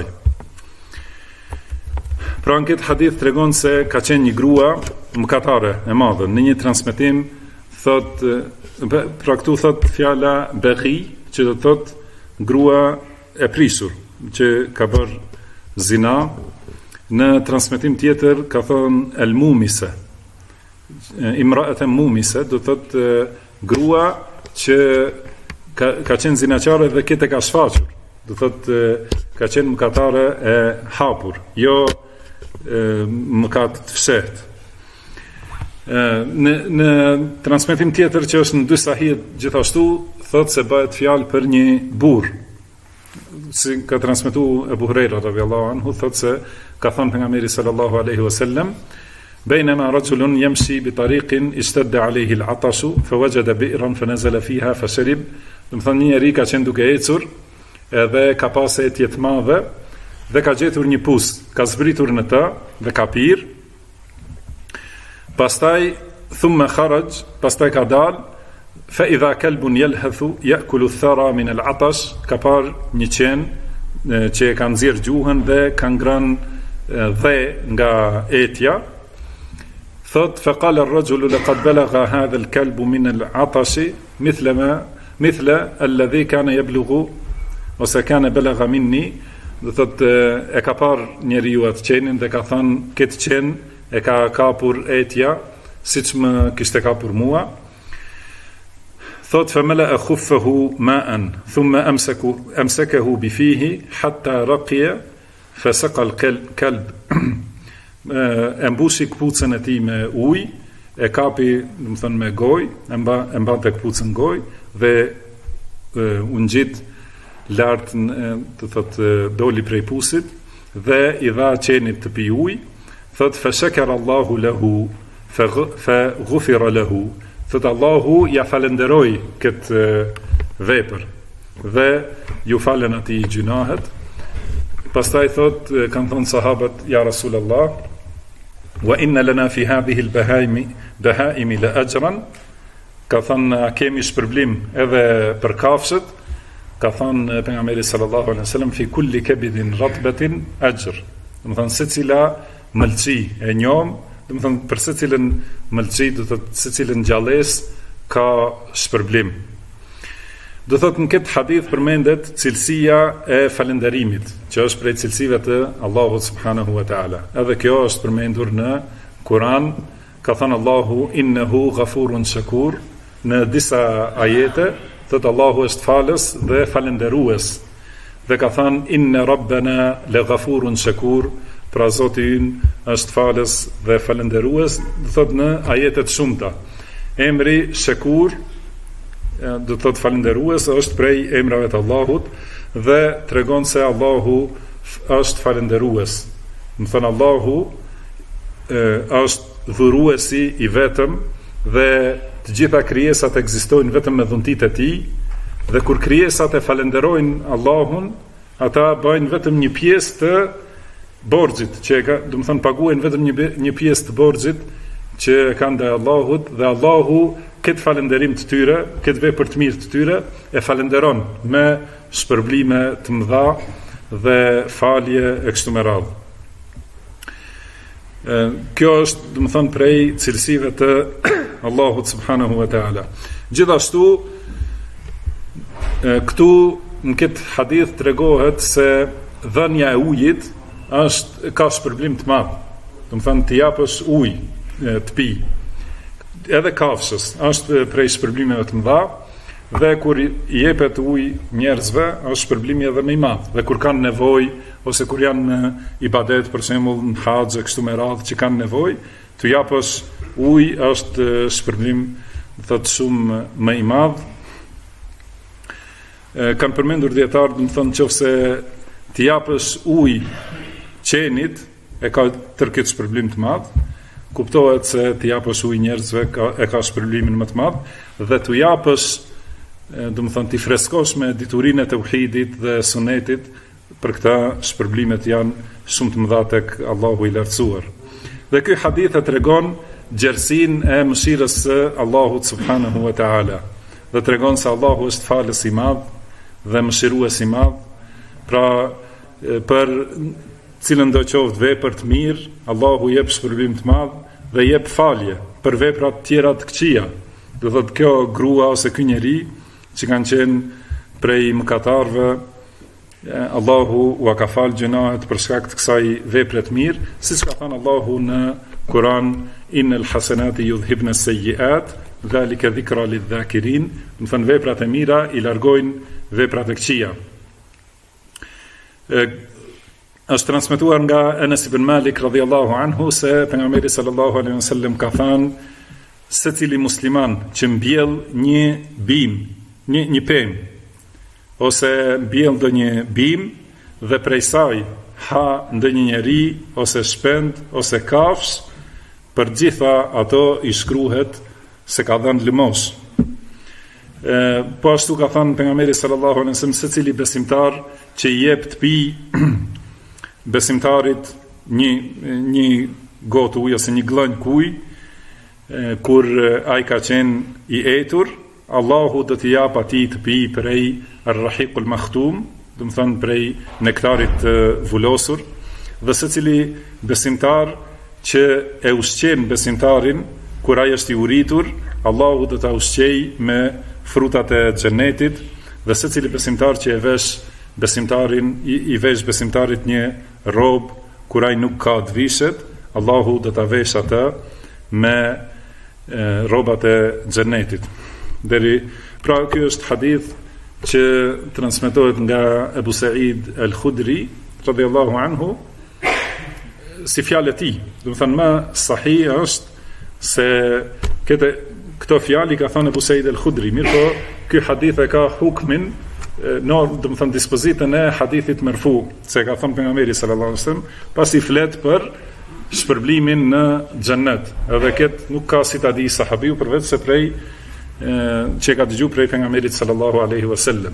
Pra në këtë hadith tregon se ka qenë një grua mëkatare e madhe. Në një transmetim thot, pra këtu thot fjala beghi, që do thot grua e prishur, që ka bërë zina. Në transmetim tjetër ka thonë el mumise, imra'atan mumise, do thot grua që ka qenë zinaçare dhe këtë ka shfaqur, do thot ka qenë mëkatare e hapur, jo mëkat të fshehtë. Në transmetim tjetër që është në dy sahih gjithashtu thot se bëhet fjalë për një burr, si ka transmetuar Abu Huraira radhiyallahu anhu, thot se ka thënë pejgamberi sallallahu alaihi wasallam: بينما رجل يمشي بطريق اشتد عليه العطش فوجد بئرا فنزل فيها فشرب. Do të thonë një njeri ka qenë duke ecur edhe ka pasë etje të madhe dhe ka gjetur një pus, ka zbritur në të dhe ka pirë. Pastaj thumma kharaj, pastaj ka dal, fa idha kalbun yalhathu ya'kulu ath-thara min al-'atash, ka par një qen që e ka nxjerr gjuhën dhe ka ngrënë dhe nga etja. Thot faqala ar-rajulu laqad balagha hadha al-kalbu min al-'atash mithla alladhi kana yablughu ose kana balagha minni. Do thot e ka par njeriu atë qenin dhe ka thënë këtë qen e ka kapur etja siç më kishte kapur mua. Thot famala khuffahu ma'an thumma amsakahu bi fihi hatta raqiya fasaqa al-kalb. E mbushi këpucën e tij me ujë, e kapi, do të thënë, me gojë, e mbante këpucën gojë dhe u ngjit lart, do thotë doli prej pusit dhe i dha qenit të pi ujë. Thot fa shakara Allahu lahu fa ghufira lahu. Thot Allahu ja falenderoi këtë vepër dhe ju falen atij gjunahet. Pastaj thot, kanë thonë sahabët: ja Rasulullah, wa inna lana fi hadhihi al-bahaim la ajran. Ka thënë, kemi shpërblim edhe për kafshët. Ka thënë pejgamberi sallallahu alaihi wasallam: fi kulli kabidin ratbatin ajr. Do të thënë secila mëlçi e njom, do të thënë për secilën mëlçi, do të thotë secilën gjallësë ka shpërblim. Do thotë në këtë hadith përmendet cilësia e falënderimit, që është prej cilësive të Allahut subhanahu wa taala. Edhe kjo është përmendur në Kur'an. Ka thënë Allahu: innehu ghafurun shakur. Në disa ajete thotë Allahu është falës dhe falënderues. Dhe ka thënë: inna rabbana la ghafurun shakur. Pra Zoti ynë është falës dhe falënderues. Do thotë në ajete të shumta. Emri shakur, do të thotë falënderues, është prej emrave të Allahut dhe tregon se Allahu është falënderues. Do thënë Allahu është dhuruesi i vetëm dhe të gjitha krijesat ekzistojnë vetëm me dhuntitë e tij, dhe kur krijesat e falenderojnë Allahun, ata bëjnë vetëm një pjesë të borxhit që ka, do të thënë paguajnë vetëm një pjesë të borxhit që kanë ndaj Allahut, dhe Allahu këtë falënderim të tyre, këtë vepër të mirë të tyre, e falenderon me shpërblime të mëdha dhe falje e kështu me radhë. Kjo është, do të thënë, prej cilësive të Allahut subhanahu wa taala. Gjithashtu këtu në këtë hadith tregohet se dhënia e ujit ka shpërblim të madh. do të thënë të japësh ujë të pi, edhe kafshës, është prej shpërblimeve të mëdha, dhe kur i jepet ujë njerëzve, është shpërblimi edhe më i madh. Dhe kur kanë nevojë ose kur janë në ibadet, për shembull në haxh kështu me radhë që kanë nevojë, të japësh ujë është shpërblim thotë shumë më i madh. Kanë përmendur dietar, do të thonë nëse të japësh ujë qenit e ka tërkit shpërblim të madh, kuptohet se të japësh ujë njerëzve e ka shpërblimin më të madh, dhe të japësh, do të thonë, të freskosh me diturinë e tauhidit dhe sunetit, për këta shpërblimet janë shumë të mëdha tek Allahu i lartësuar. Dhe ky hadith e tregon gjerësinë e mëshirës së Allahut subhanahu wa taala. Dhe tregon se Allahu është falës i madh dhe mëshirues i madh. Pra, për cilën do qoftë vepër të mirë, Allahu jep shpërblim të madh dhe jep falje për veprat tjera të këqija. Do thotë kjo grua ose ky njeri që kanë qenë prej mëkatarëve, Allahu u ka fal gjunahet për shkak të kësaj vepre të mirë, siç ka thënë Allahu në Kur'an, innal hasanati yudhhibna as-sayyi'at, dhalika dhikra lidh-dhakirin, do të thënë veprat e mira i largojnë veprat e këqija. Është transmetuar nga Anas ibn Malik radhiyallahu anhu se pejgamberi sallallahu alaihi wasallam ka thënë, secili musliman që mbjell një bim, një pemë, ose mbjell ndonjë bim dhe prej saj ha ndonjë njeri ose shpend ose kafsh, për gjitha ato i shkruhet se ka dhënë lëmos. Po ashtu ka thënë pejgamberi sallallahu alaihi wasallam, secili besimtar që i jep të pi besimtarit një gotë ujë ose një glënj ujë, kur ai ka qenë i etur, Allahu do t'i jap atij të pi prej ar-rahiqul makhtum, do të thënë prej nektarit vulosur, dhe secili besimtar që e ushqen besimtarin kur ai është i uritur, Allahu do ta ushqejë me frutat e xhenetit, dhe secili besimtar që e vesh besimtarin, i vesh besimtarit një rob kur ai nuk ka të vishet, Allahu do ta vesh atë me robat e xhenetit. Pra ky është hadith që transmetohet nga Ebu Said al-Khudri radhiyallahu anhu si fjalë e tij. Do të thënë më sahih është se këto fjalë ka thënë Ebu Said al-Khudri, mirë po ky hadith e ka hukmin do të thënë dispozitën e hadithit marfu, se ka thënë pejgamberi sallallahu alaihi wasallam, pasi flet për shpërblimin në xhennet. Edhe këtë nuk ka si ta di sahabiu përveç se prej që ka dëgjuar prej pejgamberit sallallahu alaihi wasallam.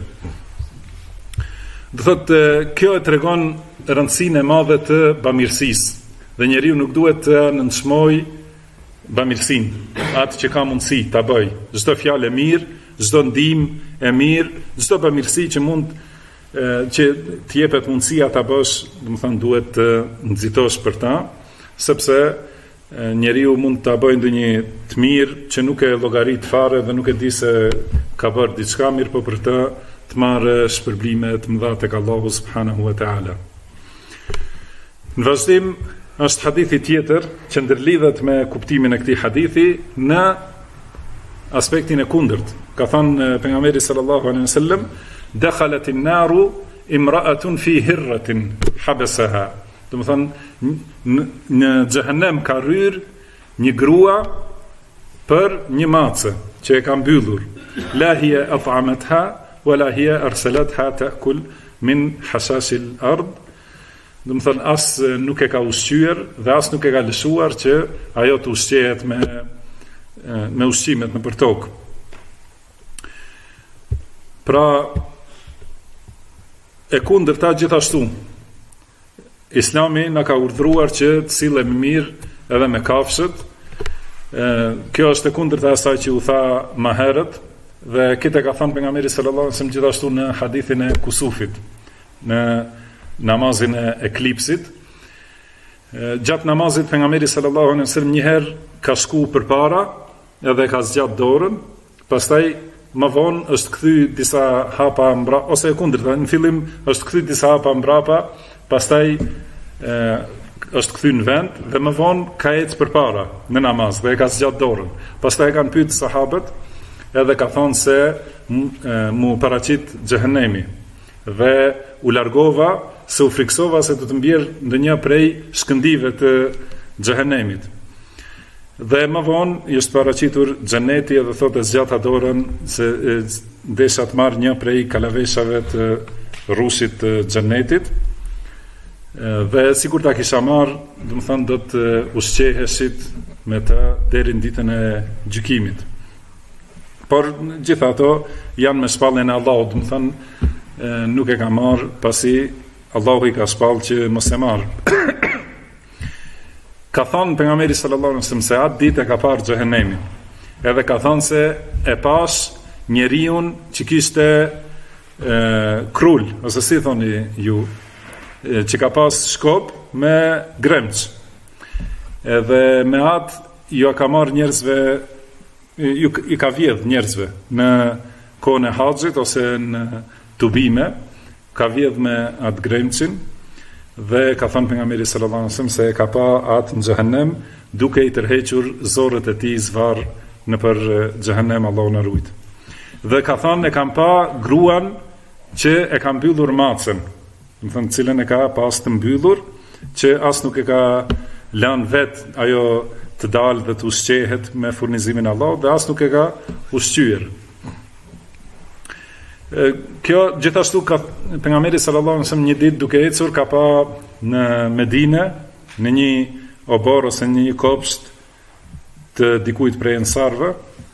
Do thotë kjo e tregon rëndësinë e madhe të bamirësisë, dhe njeriu nuk duhet të nënçmojë bamirësinë, atë që ka mundësi ta bëj. Çdo fjalë e mirë, çdo ndihmë e mirë, çdo bamirësi që mund që të jepet mundësia ta bësh, do të thënë duhet të nxitosh për ta, sepse njeriu mund ta bëjë ndonjë të mirë që nuk e llogarit fare dhe nuk e di se ka bërë diçka mirë, po për të marrë shpërblime të mëdha tek Allahu subhanahu wa taala. Në vazhdim është hadithi tjetër që ndërlidhet me kuptimin e këtij hadithi në aspektin e kundërt. Ka thënë pejgamberi sallallahu alaihi wasallam, dakhalat an-naru imra'atun fi hirratin habasaha. Do të thënë në xhehenem ka rryr një grua për një macë që e ka mbyllur. La hiya at'amatha wala hiya arsalatha ta'kul min hasashil ard. Do të thënë as nuk e ka ushqyer dhe as nuk e ka lëshuar që ajo të ushqehet me ushqimet nëpër tokë. Pra e kundërta gjithashtu, Islami na ka urdhëruar që të sillemi mirë edhe me kafshët. Kjo është e kundërta asaj që u tha më herët, dhe këtë ka thënë pejgamberi sallallahu alajhi wasallam gjithashtu në hadithin e kusufit, në namazin e eklipsit. Gjatë namazit pejgamberi sallallahu alajhi wasallam një herë ka shku përpara edhe ka zgjat dorën, pastaj më vonë është kthy disa hapa ose e kundërta, në fillim është kthy disa hapa mbrapa, pastaj është kthy në vend dhe më vonë ka ecë përpara në namaz dhe e ka zgjat dorën. Pastaj e kanë pyetur sahabët, edhe ka thonë se mu paraqit xhehenemi dhe u largova se u friksova se do të mbjerr ndonjë prej shkëndive të xhehenemit. Dhe më vonë i është paraqitur xheneti edhe thotë zgjata dorën se desha të marr një prej kalaveshave të rrushit të xhenetit. Dhe sikur ta kisha marr, do të thonë do të ushqeheshit me të deri në ditën e gjykimit. Por gjitha ato janë me shpalljen e Allahut, do të thonë nuk e ka marr pasi Allahu i ka shpall që mos e marr. Ka thonë pejgamberi sallallahu alaihi wasallam se atë ditë e ka parë xhehenemin. Edhe ka thonë se e pash njeriu që kishte krul, ose si thoni ju, që ka pas shkop me gremç. Edhe me atë ju ka marrë njerëzve, i ka vjedh njerëzve në kohën e haxhit ose në tubime, ka vjedh me atë gremçin dhe ka thënë pejgamberi sallallahu alajhi wasallam se ka pa atë në xhehenem duke i tërhequr zorët e tij zvarr nëpër xhehenem, Allahu na ruaj. Dhe ka thënë e kam pa gruan që e ka mbyllur macën, do të thënë cilën e ka pas të mbyllur, që as nuk e ka lënë vet ajo të dalë dhe të ushqehet me furnizimin e Allahut dhe as nuk e ka ushqyer. Kjo gjithashtu ka pejgamberi sallallahu alajhi wasallam një ditë duke ecur ka pa në Medinë në një obor ose në një kopsht të dikujt prej ensarve,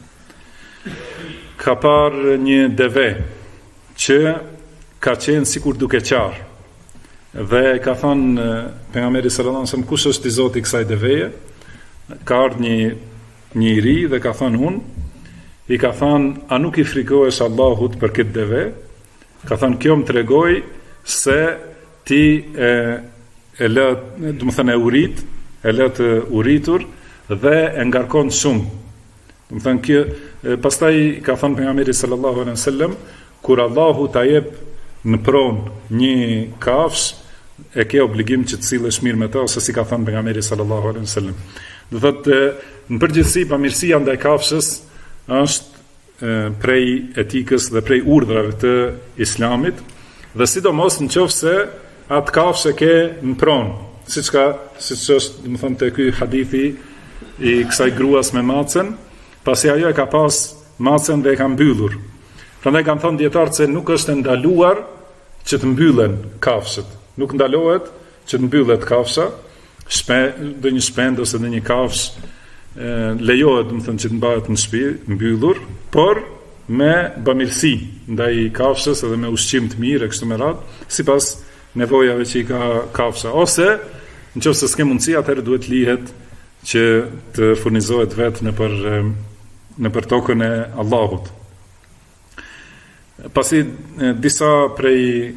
ka parë një deve që ka qenë sikur duke qarë. Dhe ka thënë pejgamberi sallallahu alajhi wasallam kush është i Zoti i kësaj deveje? Ka ardhur një i ri dhe ka thënë unë. I ka thënë, a nuk i frikohesh Allahut për këtë deve? Ka thënë, kjo më tregoj se ti e lë, do të thënë e urit, e lë të uritur dhe e ngarkon shumë. Do të thënë kjo, pastaj ka thënë pejgamberi sallallahu alaihi wasallam, kur Allahu ta jep në pronë një kafsh, e ke obligim që të sillesh mirë me të, ose si ka thënë pejgamberi sallallahu alaihi wasallam. Do thotë, në përgjithësi pamirësia ndaj kafshës është prej etikës dhe prej urdhrave të Islamit, dhe sidomos në qoftë se atë kafshë ke në pronë, siç është, do të thonë te ky hadithi i kësaj gruas me macën, pasi ajo e ka pas macën dhe e ka mbyllur. Prandaj kanë thënë dietarët se nuk është ndaluar që të mbyllen kafshët. Nuk ndalohet që të mbyllet kafsha, do një shpend ose në një kafsh lejohet, do të thënë, që të mbahet në shtëpi mbyllur, por me bamirësi ndaj kafshës edhe me ushqim të mirë e kështu me radhë, sipas nevojave që i ka kafsha. Ose nëse s'ke mundësi, atëherë duhet lihet që të furnizohet vetë nëpër tokën e Allahut. Pasi disa prej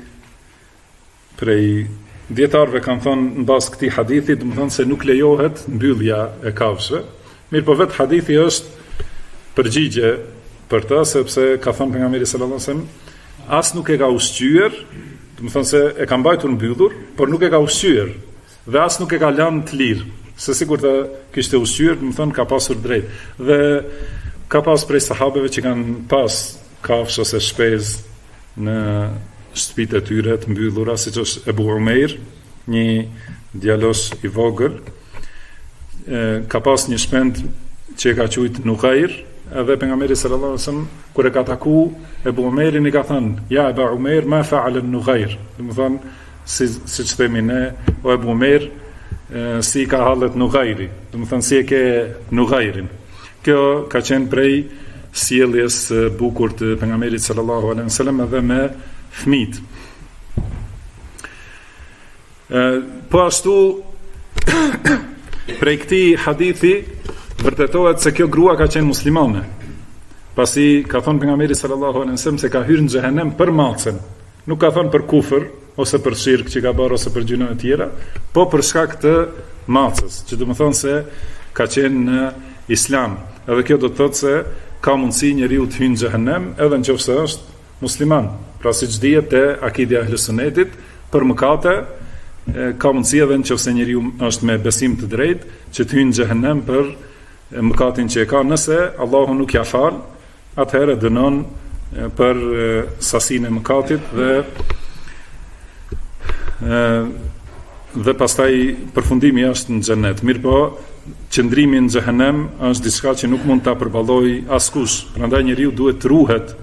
dietarëve kanë thonë në bazë këtij hadithi, do të thonë se nuk lejohet mbyllja e kafshëve. Mirë, po vetë hadithi është përgjigje për të, sepse ka thënë pejgamberi sallallahu alajhi wasallam, as nuk e ka ushqyer, do të thonë se e ka mbajtur mbyllur, por nuk e ka ushqyer, dhe as nuk e ka lënë të lirë, se sikur të kishte ushqyer, do të thonë ka pasur drejt. Dhe ka pas prej sahabeve që kanë pas kafshë ose shpezë në shtëpitë e tyre të mbyllura, siç është Ebu Umeir, një djalosh i vogël, ka pas një shpend që e ka quajtur Nugair, edhe pejgamberi sallallahu alajhi wasallam kur e ka taku Ebu Umeirin i ka thënë, ja Ebu Umeir, ma fa'ala Nugair. Do të thonë siç themi ne, o Ebu Umeir, si ka hallet Nugairi, do të thonë si e ke Nugairin. Kjo ka qenë prej sjelljes së bukur të pejgamberit sallallahu alajhi wasallam edhe me fëmijët. Po ashtu prej këtij hadithi vërtetohet se kjo grua ka qenë muslimane, pasi ka thënë pejgamberi sallallahu alajhi wasallam se ka hyrë në xhehenem për macën, nuk ka thënë për kufër ose për shirk që ka bërë ose për gjëra të tjera, po për shkak të macës, që do të thonë se ka qenë në Islam. Edhe kjo do të thotë se ka mundësi njeriu të hyjë në xhehenem edhe nëse është musliman. Pra siç dihet te akidja e Ahlus Sunnetit, për mëkate ka mundësi edhe nëse njeriu është me besim të drejtë që të hyjë në xhehenem për mëkatin që e ka. Nëse Allahu nuk ja fal, atëherë dënon për sasinë e mëkatit dhe pastaj përfundimi është në xhenet. Mirëpo qëndrimi në xhehenem është diçka që nuk mund ta përballojë askush. Prandaj njeriu duhet të ruhet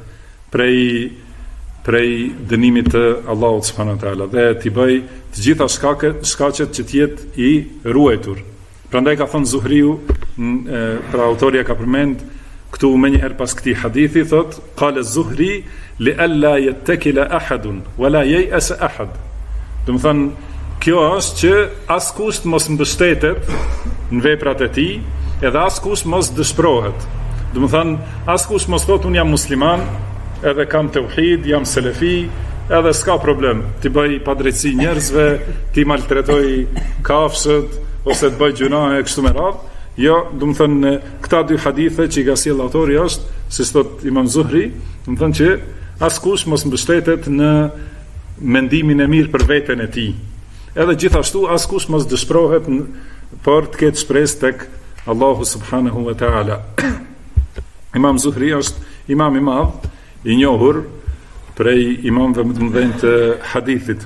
prej dënimit të Allahut subhanahu wa taala dhe t'i bëj të gjitha shkaqet që të jetë i ruajtur. Prandaj ka thënë Zuhriu, pra autoria ka përmend këtu më një herë pas këtij hadithi, thot qala Zuhri li alla yattakila ahadun wala yay'as ahad. Do të thënë kjo është që askush mos mbështetet në veprat e tij, edhe askush mos dëshpërohet. Do të thënë askush mos thotë un jam musliman, edhe kam tauhid, jam selefi, edhe s'ka problem ti bëj padrejtësi njerëzve, ti maltretoj kafshët ose të bëj gjunahe kështu me radhë. Jo, do të thënë këta dy hadithe që i ka sjell autori është, si thot Imam Zuhri, do të thënë që askush mos mbështetet në mendimin e mirë për veten e tij. Edhe gjithashtu askush mos dëshpërohet por të ketë shpresë tek Allahu subhanahu wa taala. Imam Zuhri është imam i madh, i njohur prej imamëve më të mëdhenj të hadithit.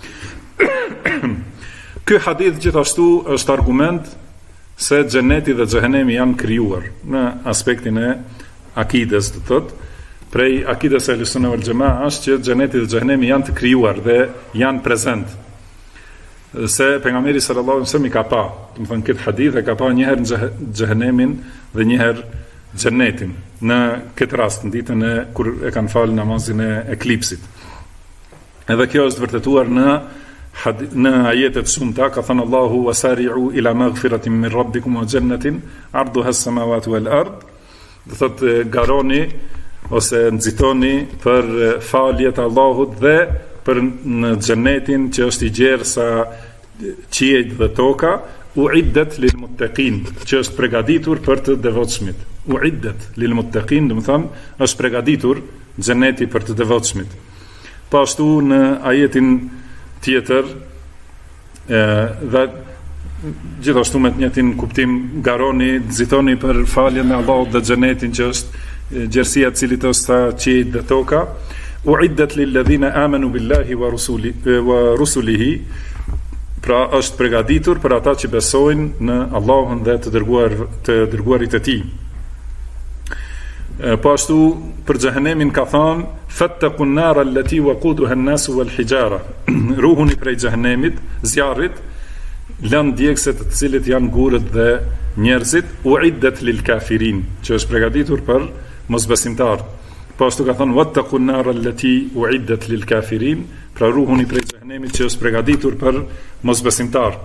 Ky hadith gjithashtu është argument se xheneti dhe xhehenemi janë krijuar në aspektin e akides, do thotë, prej akides e Ahlussunna wal Jamaa është që xheneti dhe xhehenemi janë të krijuar dhe janë prezent. Se pejgamberi sallallahu alaihi wasallam i ka pa, do të thonë këtë hadith e ka pa një herë në xhehenemin dhe një herë xhenetin, në këtë rast në ditën e kur e kanë falë namazin e eklipsit. Edhe kjo është vërtetuar në ajetet shumta, ka thënë Allahu wasari'u ila maghfiratin min rabbikum wa jannatin 'arduha as-samawati wal ard. Do thotë garoni ose nxitoni për faljet e Allahut dhe për në xhenetin që është i gjerë sa qiejt dhe toka, uiddat lil muttaqin, që është përgatitur për të devotshmit. Uiddat lil muttaqin, do të thonë është përgatitur xheneti për të devotshmit. Po ashtu në ajetin tjetër dhe gjithashtu me të njëjtin kuptim garoni, nxitoni për faljen e Allahut dhe xhenetin që është gjerësia e cilit është sa qiejt dhe toka. Uiddat lil ladhina amanu billahi wa rusulihi, pra është përgatitur për ata që besojnë në Allahun dhe të dërguarit e tij. Po ashtu për xhehenemin ka thënë fattaqun nar allati waquduha an-nas wal hijara. Ruhuni prej xhehenemit, zjarrit, lënë djegëse të cilët janë gurët dhe njerëzit, uiddat lil kafirin, që është përgatitur për mosbesimtar. Po ashtu ka thënë wattaqun nar allati uiddat lil kafirin, pra ruhuni prej xhehenemit që është përgatitur për mosbesimtar.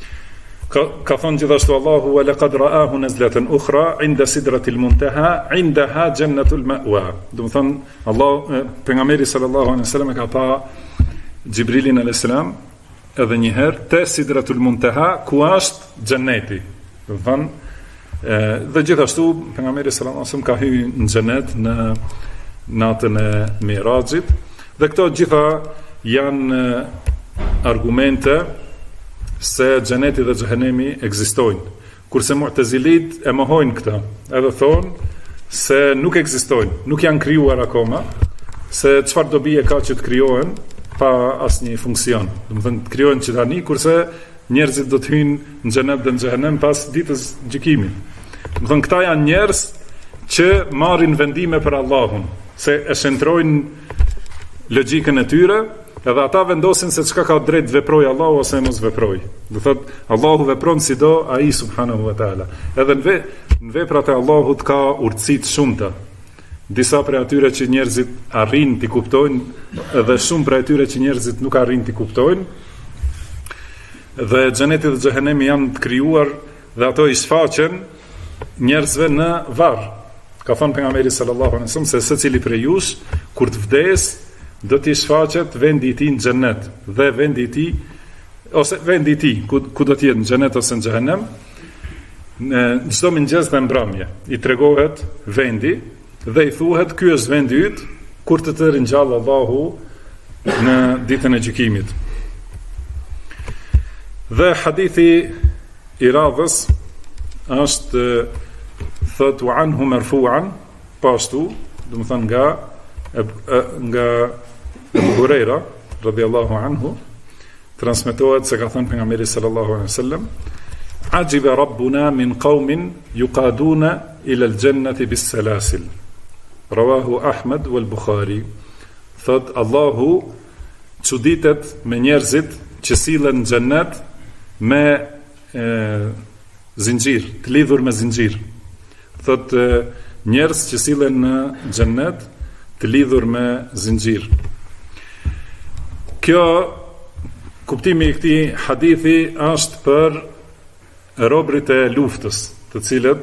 Ka thënë gjithashtu Allahu wa laqad ra'ahu nazlatan ukhra 'inda sidratil muntaha 'indaha jannatul ma'wa. Do të thënë Allah pejgamberi sallallahu alaihi wasallam ka pa Xhibrilin alayhis salam edhe një herë te sidratul muntaha ku është xheneti. Do të thënë dhe gjithashtu pejgamberi sallallahu alaihi wasallam ka hyrë në xhenet në natën e Mirajit dhe këto gjitha janë argumente se xheneti dhe xhehenemi ekzistojnë. Kurse Mu'tazilit e mohojnë këta, edhe thonë se nuk ekzistojnë, nuk janë krijuar akoma, se çfarë dobi e ka që të krijohen pa asnjë funksion. Do të thënë të krijohen që tani, kurse njerëzit do të hyjnë në xhenet dhe në xhehenem pas ditës gjykimit. Do të thënë këta janë njerëz që marrin vendime për Allahun, se e shëntrojnë logjikën e tyre. Edhe ata vendosin se çka ka drejt veproj Allahu ose mos veproj. Do thot Allahu vepron sido ai subhanahu wa taala. Edhe në veprat e Allahut ka urtësi të shumta. Disa prej atyre që njerëzit arrin t'i kuptojnë, edhe shumë prej atyre që njerëzit nuk arrin t'i kuptojnë. Dhe xheneti dhe xhehenemi janë të krijuar dhe ato i shfaqen njerëzve në varr. Ka thënë pejgamberi sallallahu alaihi wasallam se secili prej jush kur të vdes do t'i shfaqet vendi i tij në xhenet dhe vendi i tij ose vendi i tij ku do të jetë në xhenet ose në xhehenem, në çdo mëngjes dhe mbrëmje i tregohet vendi dhe i thuhet ky është vendi yt kur të ringjall Allahu në ditën e gjykimit. Dhe hadithi i radhës është thot wa anhu marfu'an, pastu, do të thënë nga Abu Huraira radhiyallahu anhu, transmetohet se ka thënë pejgamberi sallallahu alaihi wasallam: "Ajiba rabbuna min qaumin yuqaduna ila al-jannati bis-salasil." Rawahu Ahmad wal Bukhari. Thot Allahu çuditet me njerëzit që sillen në xhennet me zinxhir, të lidhur me zinxhir. Thot njerëz që sillen në xhennet të lidhur me zinxhir. Kjo kuptimi i këtij hadithi është për robërit e luftës, të cilët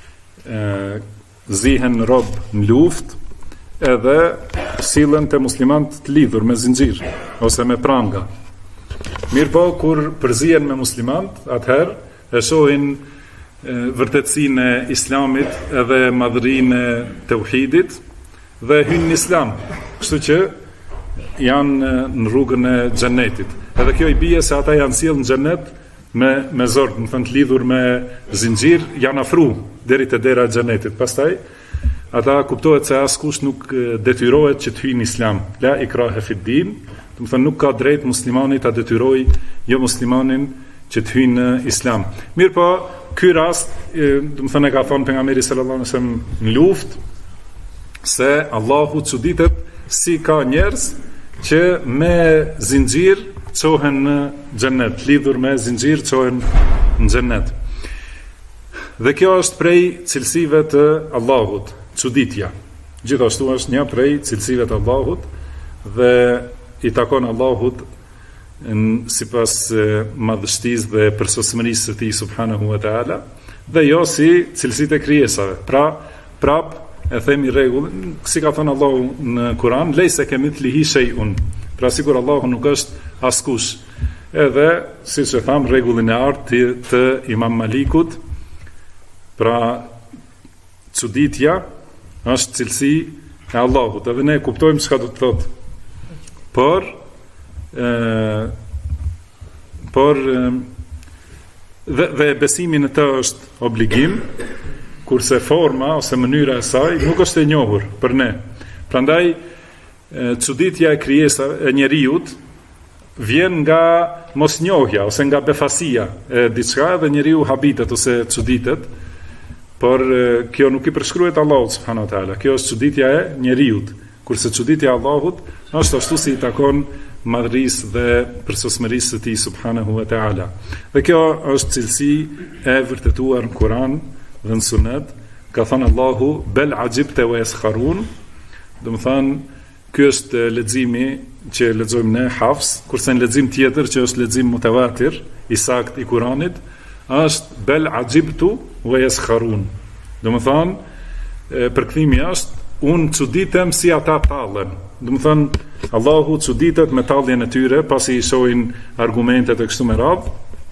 zihen rob në luftë edhe sillen te muslimanët të lidhur me zinxhir ose me pranga. Mirpo kur përzihen me muslimanët, atëherë e shohin vërtetësinë e islamit edhe madhërinë e tauhidit dhe hynë në islam, kështu që janë në rrugën e xhennetit. Edhe kjo i bie se ata janë sjellë në xhennet me zor, do të thënë të lidhur me zinxhir, janë afru deri te dera e xhennetit. Pastaj ata kuptohet se askush nuk detyrohet që të hyjë në islam. La ikraha fi din, do të thënë nuk ka drejt muslimani ta detyrojë jo muslimanin që të hyjë në islam. Mirpo ky rast, do të thënë ka thënë pejgamberi sallallahu alajhi wasallam në luftë se Allahu çuditet si ka njerëz që me zinxhir çohen në xhennet, lidhur me zinxhir çohen në xhennet. Dhe kjo është prej cilësive të Allahut, çuditja. Gjithashtu është një prej cilësive të Allahut dhe i takon Allahut sipas madhështisë dhe përsosmërisë së tij subhanahu wa taala, dhe jo si cilësitë e krijesave. Pra, prap e themi rregull, si ka thënë Allahu në Kur'an, lejse kemithlihi shay'un. Pra sikur Allahu nuk është askush. Edhe siç e tham rregullin e artë të Imam Malikut, pra çuditja është cilësi e Allahut. Edhe ne kuptojmë çka do të thotë. Por dhe besimi në të është obligim, kurse forma ose mënyra e saj nuk është e njohur për ne. Prandaj çuditja e krijesave e njeriut vjen nga mosnjohja ose nga befasia e diçka dhe njeriu habitet ose çuditet, por kjo nuk i përshkruhet Allahut subhanahu wa taala. Kjo është çuditja e njeriut, kurse çuditja e Allahut është ashtu si i takon madhërisë dhe përsosmërisë së tij subhanahu wa taala. Dhe kjo është cilësi e vërtetuar në Kur'an dhe në Sunet. Ka thënë Allahu bel ajibte wa yaskharun, do të thënë ky është leximi që lexojmë ne Hafs, kurse në lexim tjetër që është lexim mutawatir i saktë i Kuranit është bel ajibtu wa yaskharun. Do të thënë përkthimi është unë çuditem si ata tallen. Do të thënë Allahu çuditet me talljen e tyre pasi i shohin argumentet e kështu me radhë.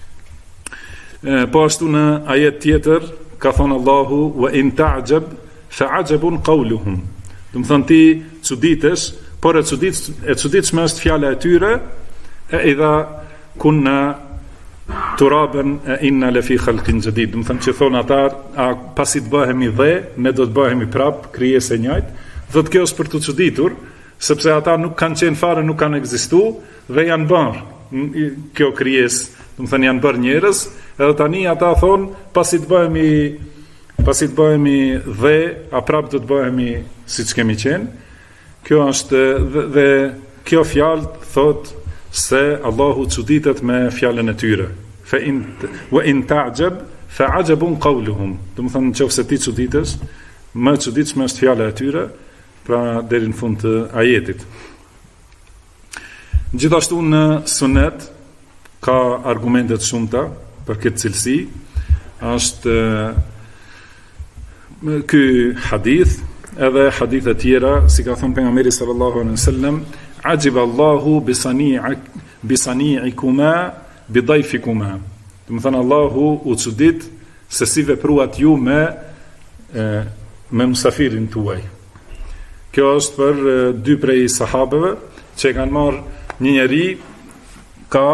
Po ashtu në ajet tjetër ka thonë Allahu wa in ta'jab fa ajabun qawluhum. Do të thënë ti çuditesh, por e çuditshme është fjala e tyre, e idha kunna turaban inna la fi khalqin jadid. Do të thënë që thonë ata, pasi të bëhemi dhe ne do të bëhemi prap krijesë e njëjtë. Do të kjo është për të çuditur, sepse ata nuk kanë qenë fare, nuk kanë ekzistuar dhe janë bërë kjo krijesë, do të thënë janë bërë njerëz, edhe tani ata thonë pasi të bëhemi dhe a prap do të bëhemi siç kemi qenë. Kjo është dhe kjo fjalë thot se Allahu çuditet me fjalën e tyre. Wa in ta'jab fa ajabun qawluhum. Do të thënë nëse ti çuditesh, më e çuditshme është fjala e tyre, pra deri në fund të ajetit. Gjithashtu në Sunet ka argumentet shumëta për këtë cilësi. Është ky hadith, edhe hadithe tjera, si ka thënë pejgamberi sallallahu alaihi wasallam, ajiba Allahu bi sani'ikuma bi dayfikuma. Do të thënë Allahu u çudit se si vepruat ju me musafirin tuaj. Kjo është për dy prej sahabeve që kanë marrë një njeri ka ardhë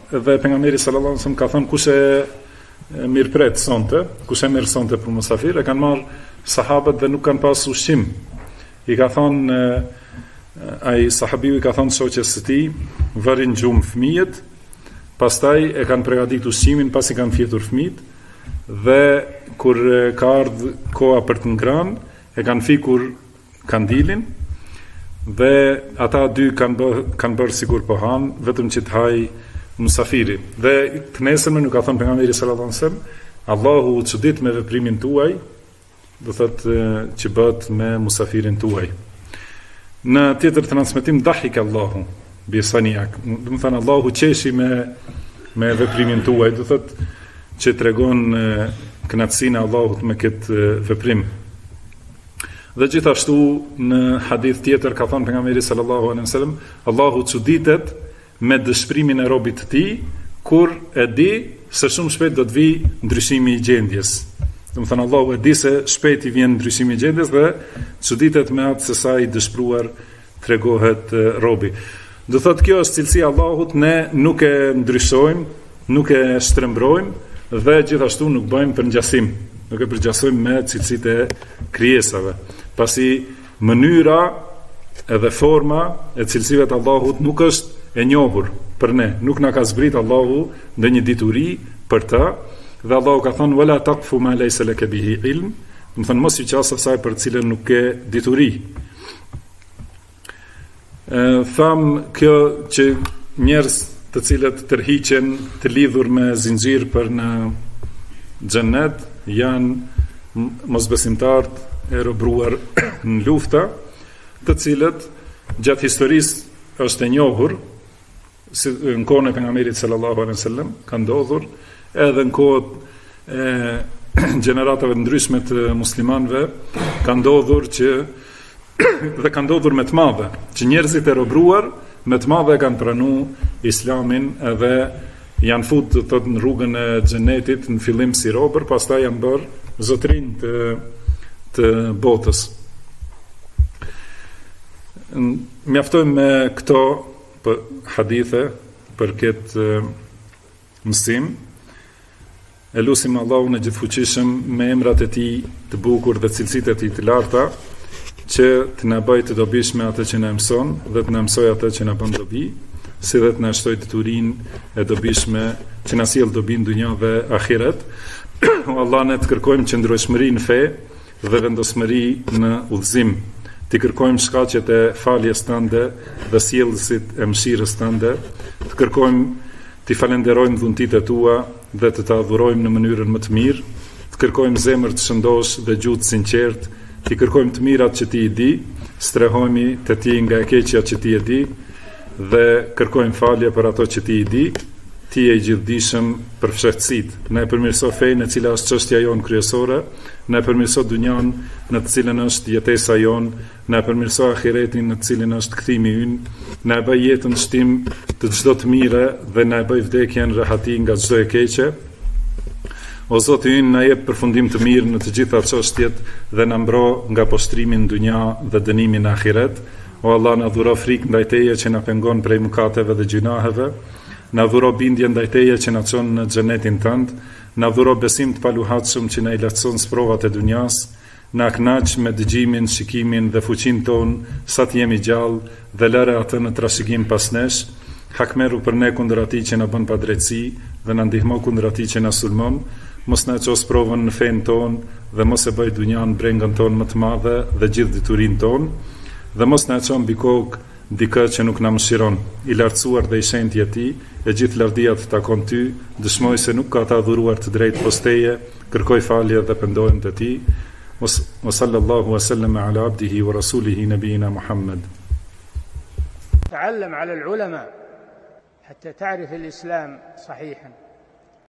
dhe pejgamberi sallallahu alaihi wasallam ka thënë kush e mirëpret sonte, kush e merr sonte për musafir, e kanë marrë sahabët dhe nuk kanë pas ushqim. I ka thënë ai sahabiu i ka thënë shoqes së tij, vërin gjumë fëmijët, pastaj e kanë përgatitur ushqimin pasi kanë fjetur fëmijët, dhe kur ka ardhur koha për të ngrënë, e kanë fikur kandilin, dhe ata dy kanë bërë sigur po han, vetëm që të haj musafiri. Dhe të nesërme nuk ka thënë pejgamberi sallallahu alajhi wasallam, Allahu u çudit me veprimin tuaj, do thotë që bëhet me musafirin tuaj. Në tjetër transmetim dahik Allahu bi saniak, do të thënë Allahu qeshi me veprimin tuaj, do thotë që tregon kënaqësinë e Allahut me këtë veprim. Dhe gjithashtu në hadith tjetër ka thënë pejgamberi sallallahu alaihi wasallam, Allahu çuditet me dëshpërimin e robit të tij kur e di se shumë shpejt do të vijë ndryshimi i gjendjes. Do të thënë Allahu e di se shpejt i vjen ndryshimi i gjendjes dhe çuditet me atë se sa i dëshpëruar tregohet robi. Do thotë kjo është cilësia e Allahut, ne nuk e ndryshojmë, nuk e shtrembrojmë dhe gjithashtu nuk bëjmë përngjasim. Nuk e përgjasojmë me cilësitë e krijesave. Pasi mënyra edhe forma e cilësive të Allahut nuk është e njohur për ne. Nuk na ka zbrit Allahu ndonjë dituri për të, dhe Allahu ka thënë wala taqfu ma laysa laka bihi ilm, do të thënë mos i qas asaj për të cilën nuk ke dituri. Tham kjo që njerëz të cilët tërhiqen të lidhur me zinxhir për në xhennet janë mosbesimtarët e robruar në lufta, të cilët gjatë historisë është e njohur, si në kohën e pejgamberit sallallahu alaihi wasallam ka ndodhur, edhe në kohët e gjeneratave të ndryshme të muslimanëve ka ndodhur që dhe ka ndodhur me të madhe, që njerëzit e robruar me të madhe kanë pranuar Islamin edhe janë futur thot në rrugën e xhenetit në fillim si robër, pastaj janë bërë zotrin të botës. Mjaftojmë me këto për hadithe për këtë mësim. E lutim Allahun e gjithfuqishëm me emrat e tij të bukur dhe cilësitë e tij të larta, që të na bëjë të dobishme atë që na mëson dhe të na mësojë atë që na bën dobi, si dhe të na shtojë deturinë e dobishme që na sjell dobi në dunjë dhe ahiret. O Allah, ne të kërkojmë qëndrueshmëri në fe dhe vendosmëri në udhëzim. Të kërkojmë shkaqet e faljes tënde dhe sjellësit e mëshirës tënde. Të kërkojmë të falenderojmë dhuntitë tua dhe të adhurojmë në mënyrën më të mirë. Të kërkojmë zemër të shëndosh dhe gjuhë të sinqertë. Të kërkojmë të mirat që ti i di, strehojmë të ti nga e keqja që ti e di dhe kërkojmë falje për ato që ti i di. Ti e i gjithdijshëm për fshehtësitë. Na e përmirëso fenë e cila është çështja jonë kryesore, na e përmirëso dunjan në të cilën është jetesa jonë, na e përmirëso ahiretin në të cilin është kthimi ynë, na e bëj jetën shtim të çdo të mire dhe na e bëj vdekjen rehati nga çdo e keqe. O Zoti ynë, na jep përfundim të mirë në të gjitha çështjet dhe na mbro nga poshtrimi në dunja dhe dënimi në ahiret. O Allah, na dhuro frikë ndaj teje që na pengon prej mëkateve dhe gjunaheve. Na dhuro bindje ndaj teje që na çon në xhenetin tënd, na dhuro besim të paluhatshëm që na i lartëson sprovat e dunjas, na kënaq me dëgjimin, shikimin dhe fuqinë tonë sa të jemi gjallë dhe lëre atë në trashëgim pas nesh. Hakmeru për ne kundër atij që na bën padrejtësi dhe na ndihmo kundër atij që na sulmon. Mos na ços provën në fen tonë dhe mos e bëj dunjan brengën tonë më të madhe dhe gjithë diturinë tonë, dhe mos na çon mbi kokë dikë që nuk na mëshiron. I lartësuar dhe i shenjtë je ti, e gjithë lavdia të takon ty, dëshmoj se nuk ka të adhuruar të drejtë posteje, kërkoj falje dhe pendohem te ti. Wa sallallahu wa sallam ala abdihi wa rasulihi nabiyina Muhammad. تعلم على العلماء حتى تعرف الإسلام صحيحا.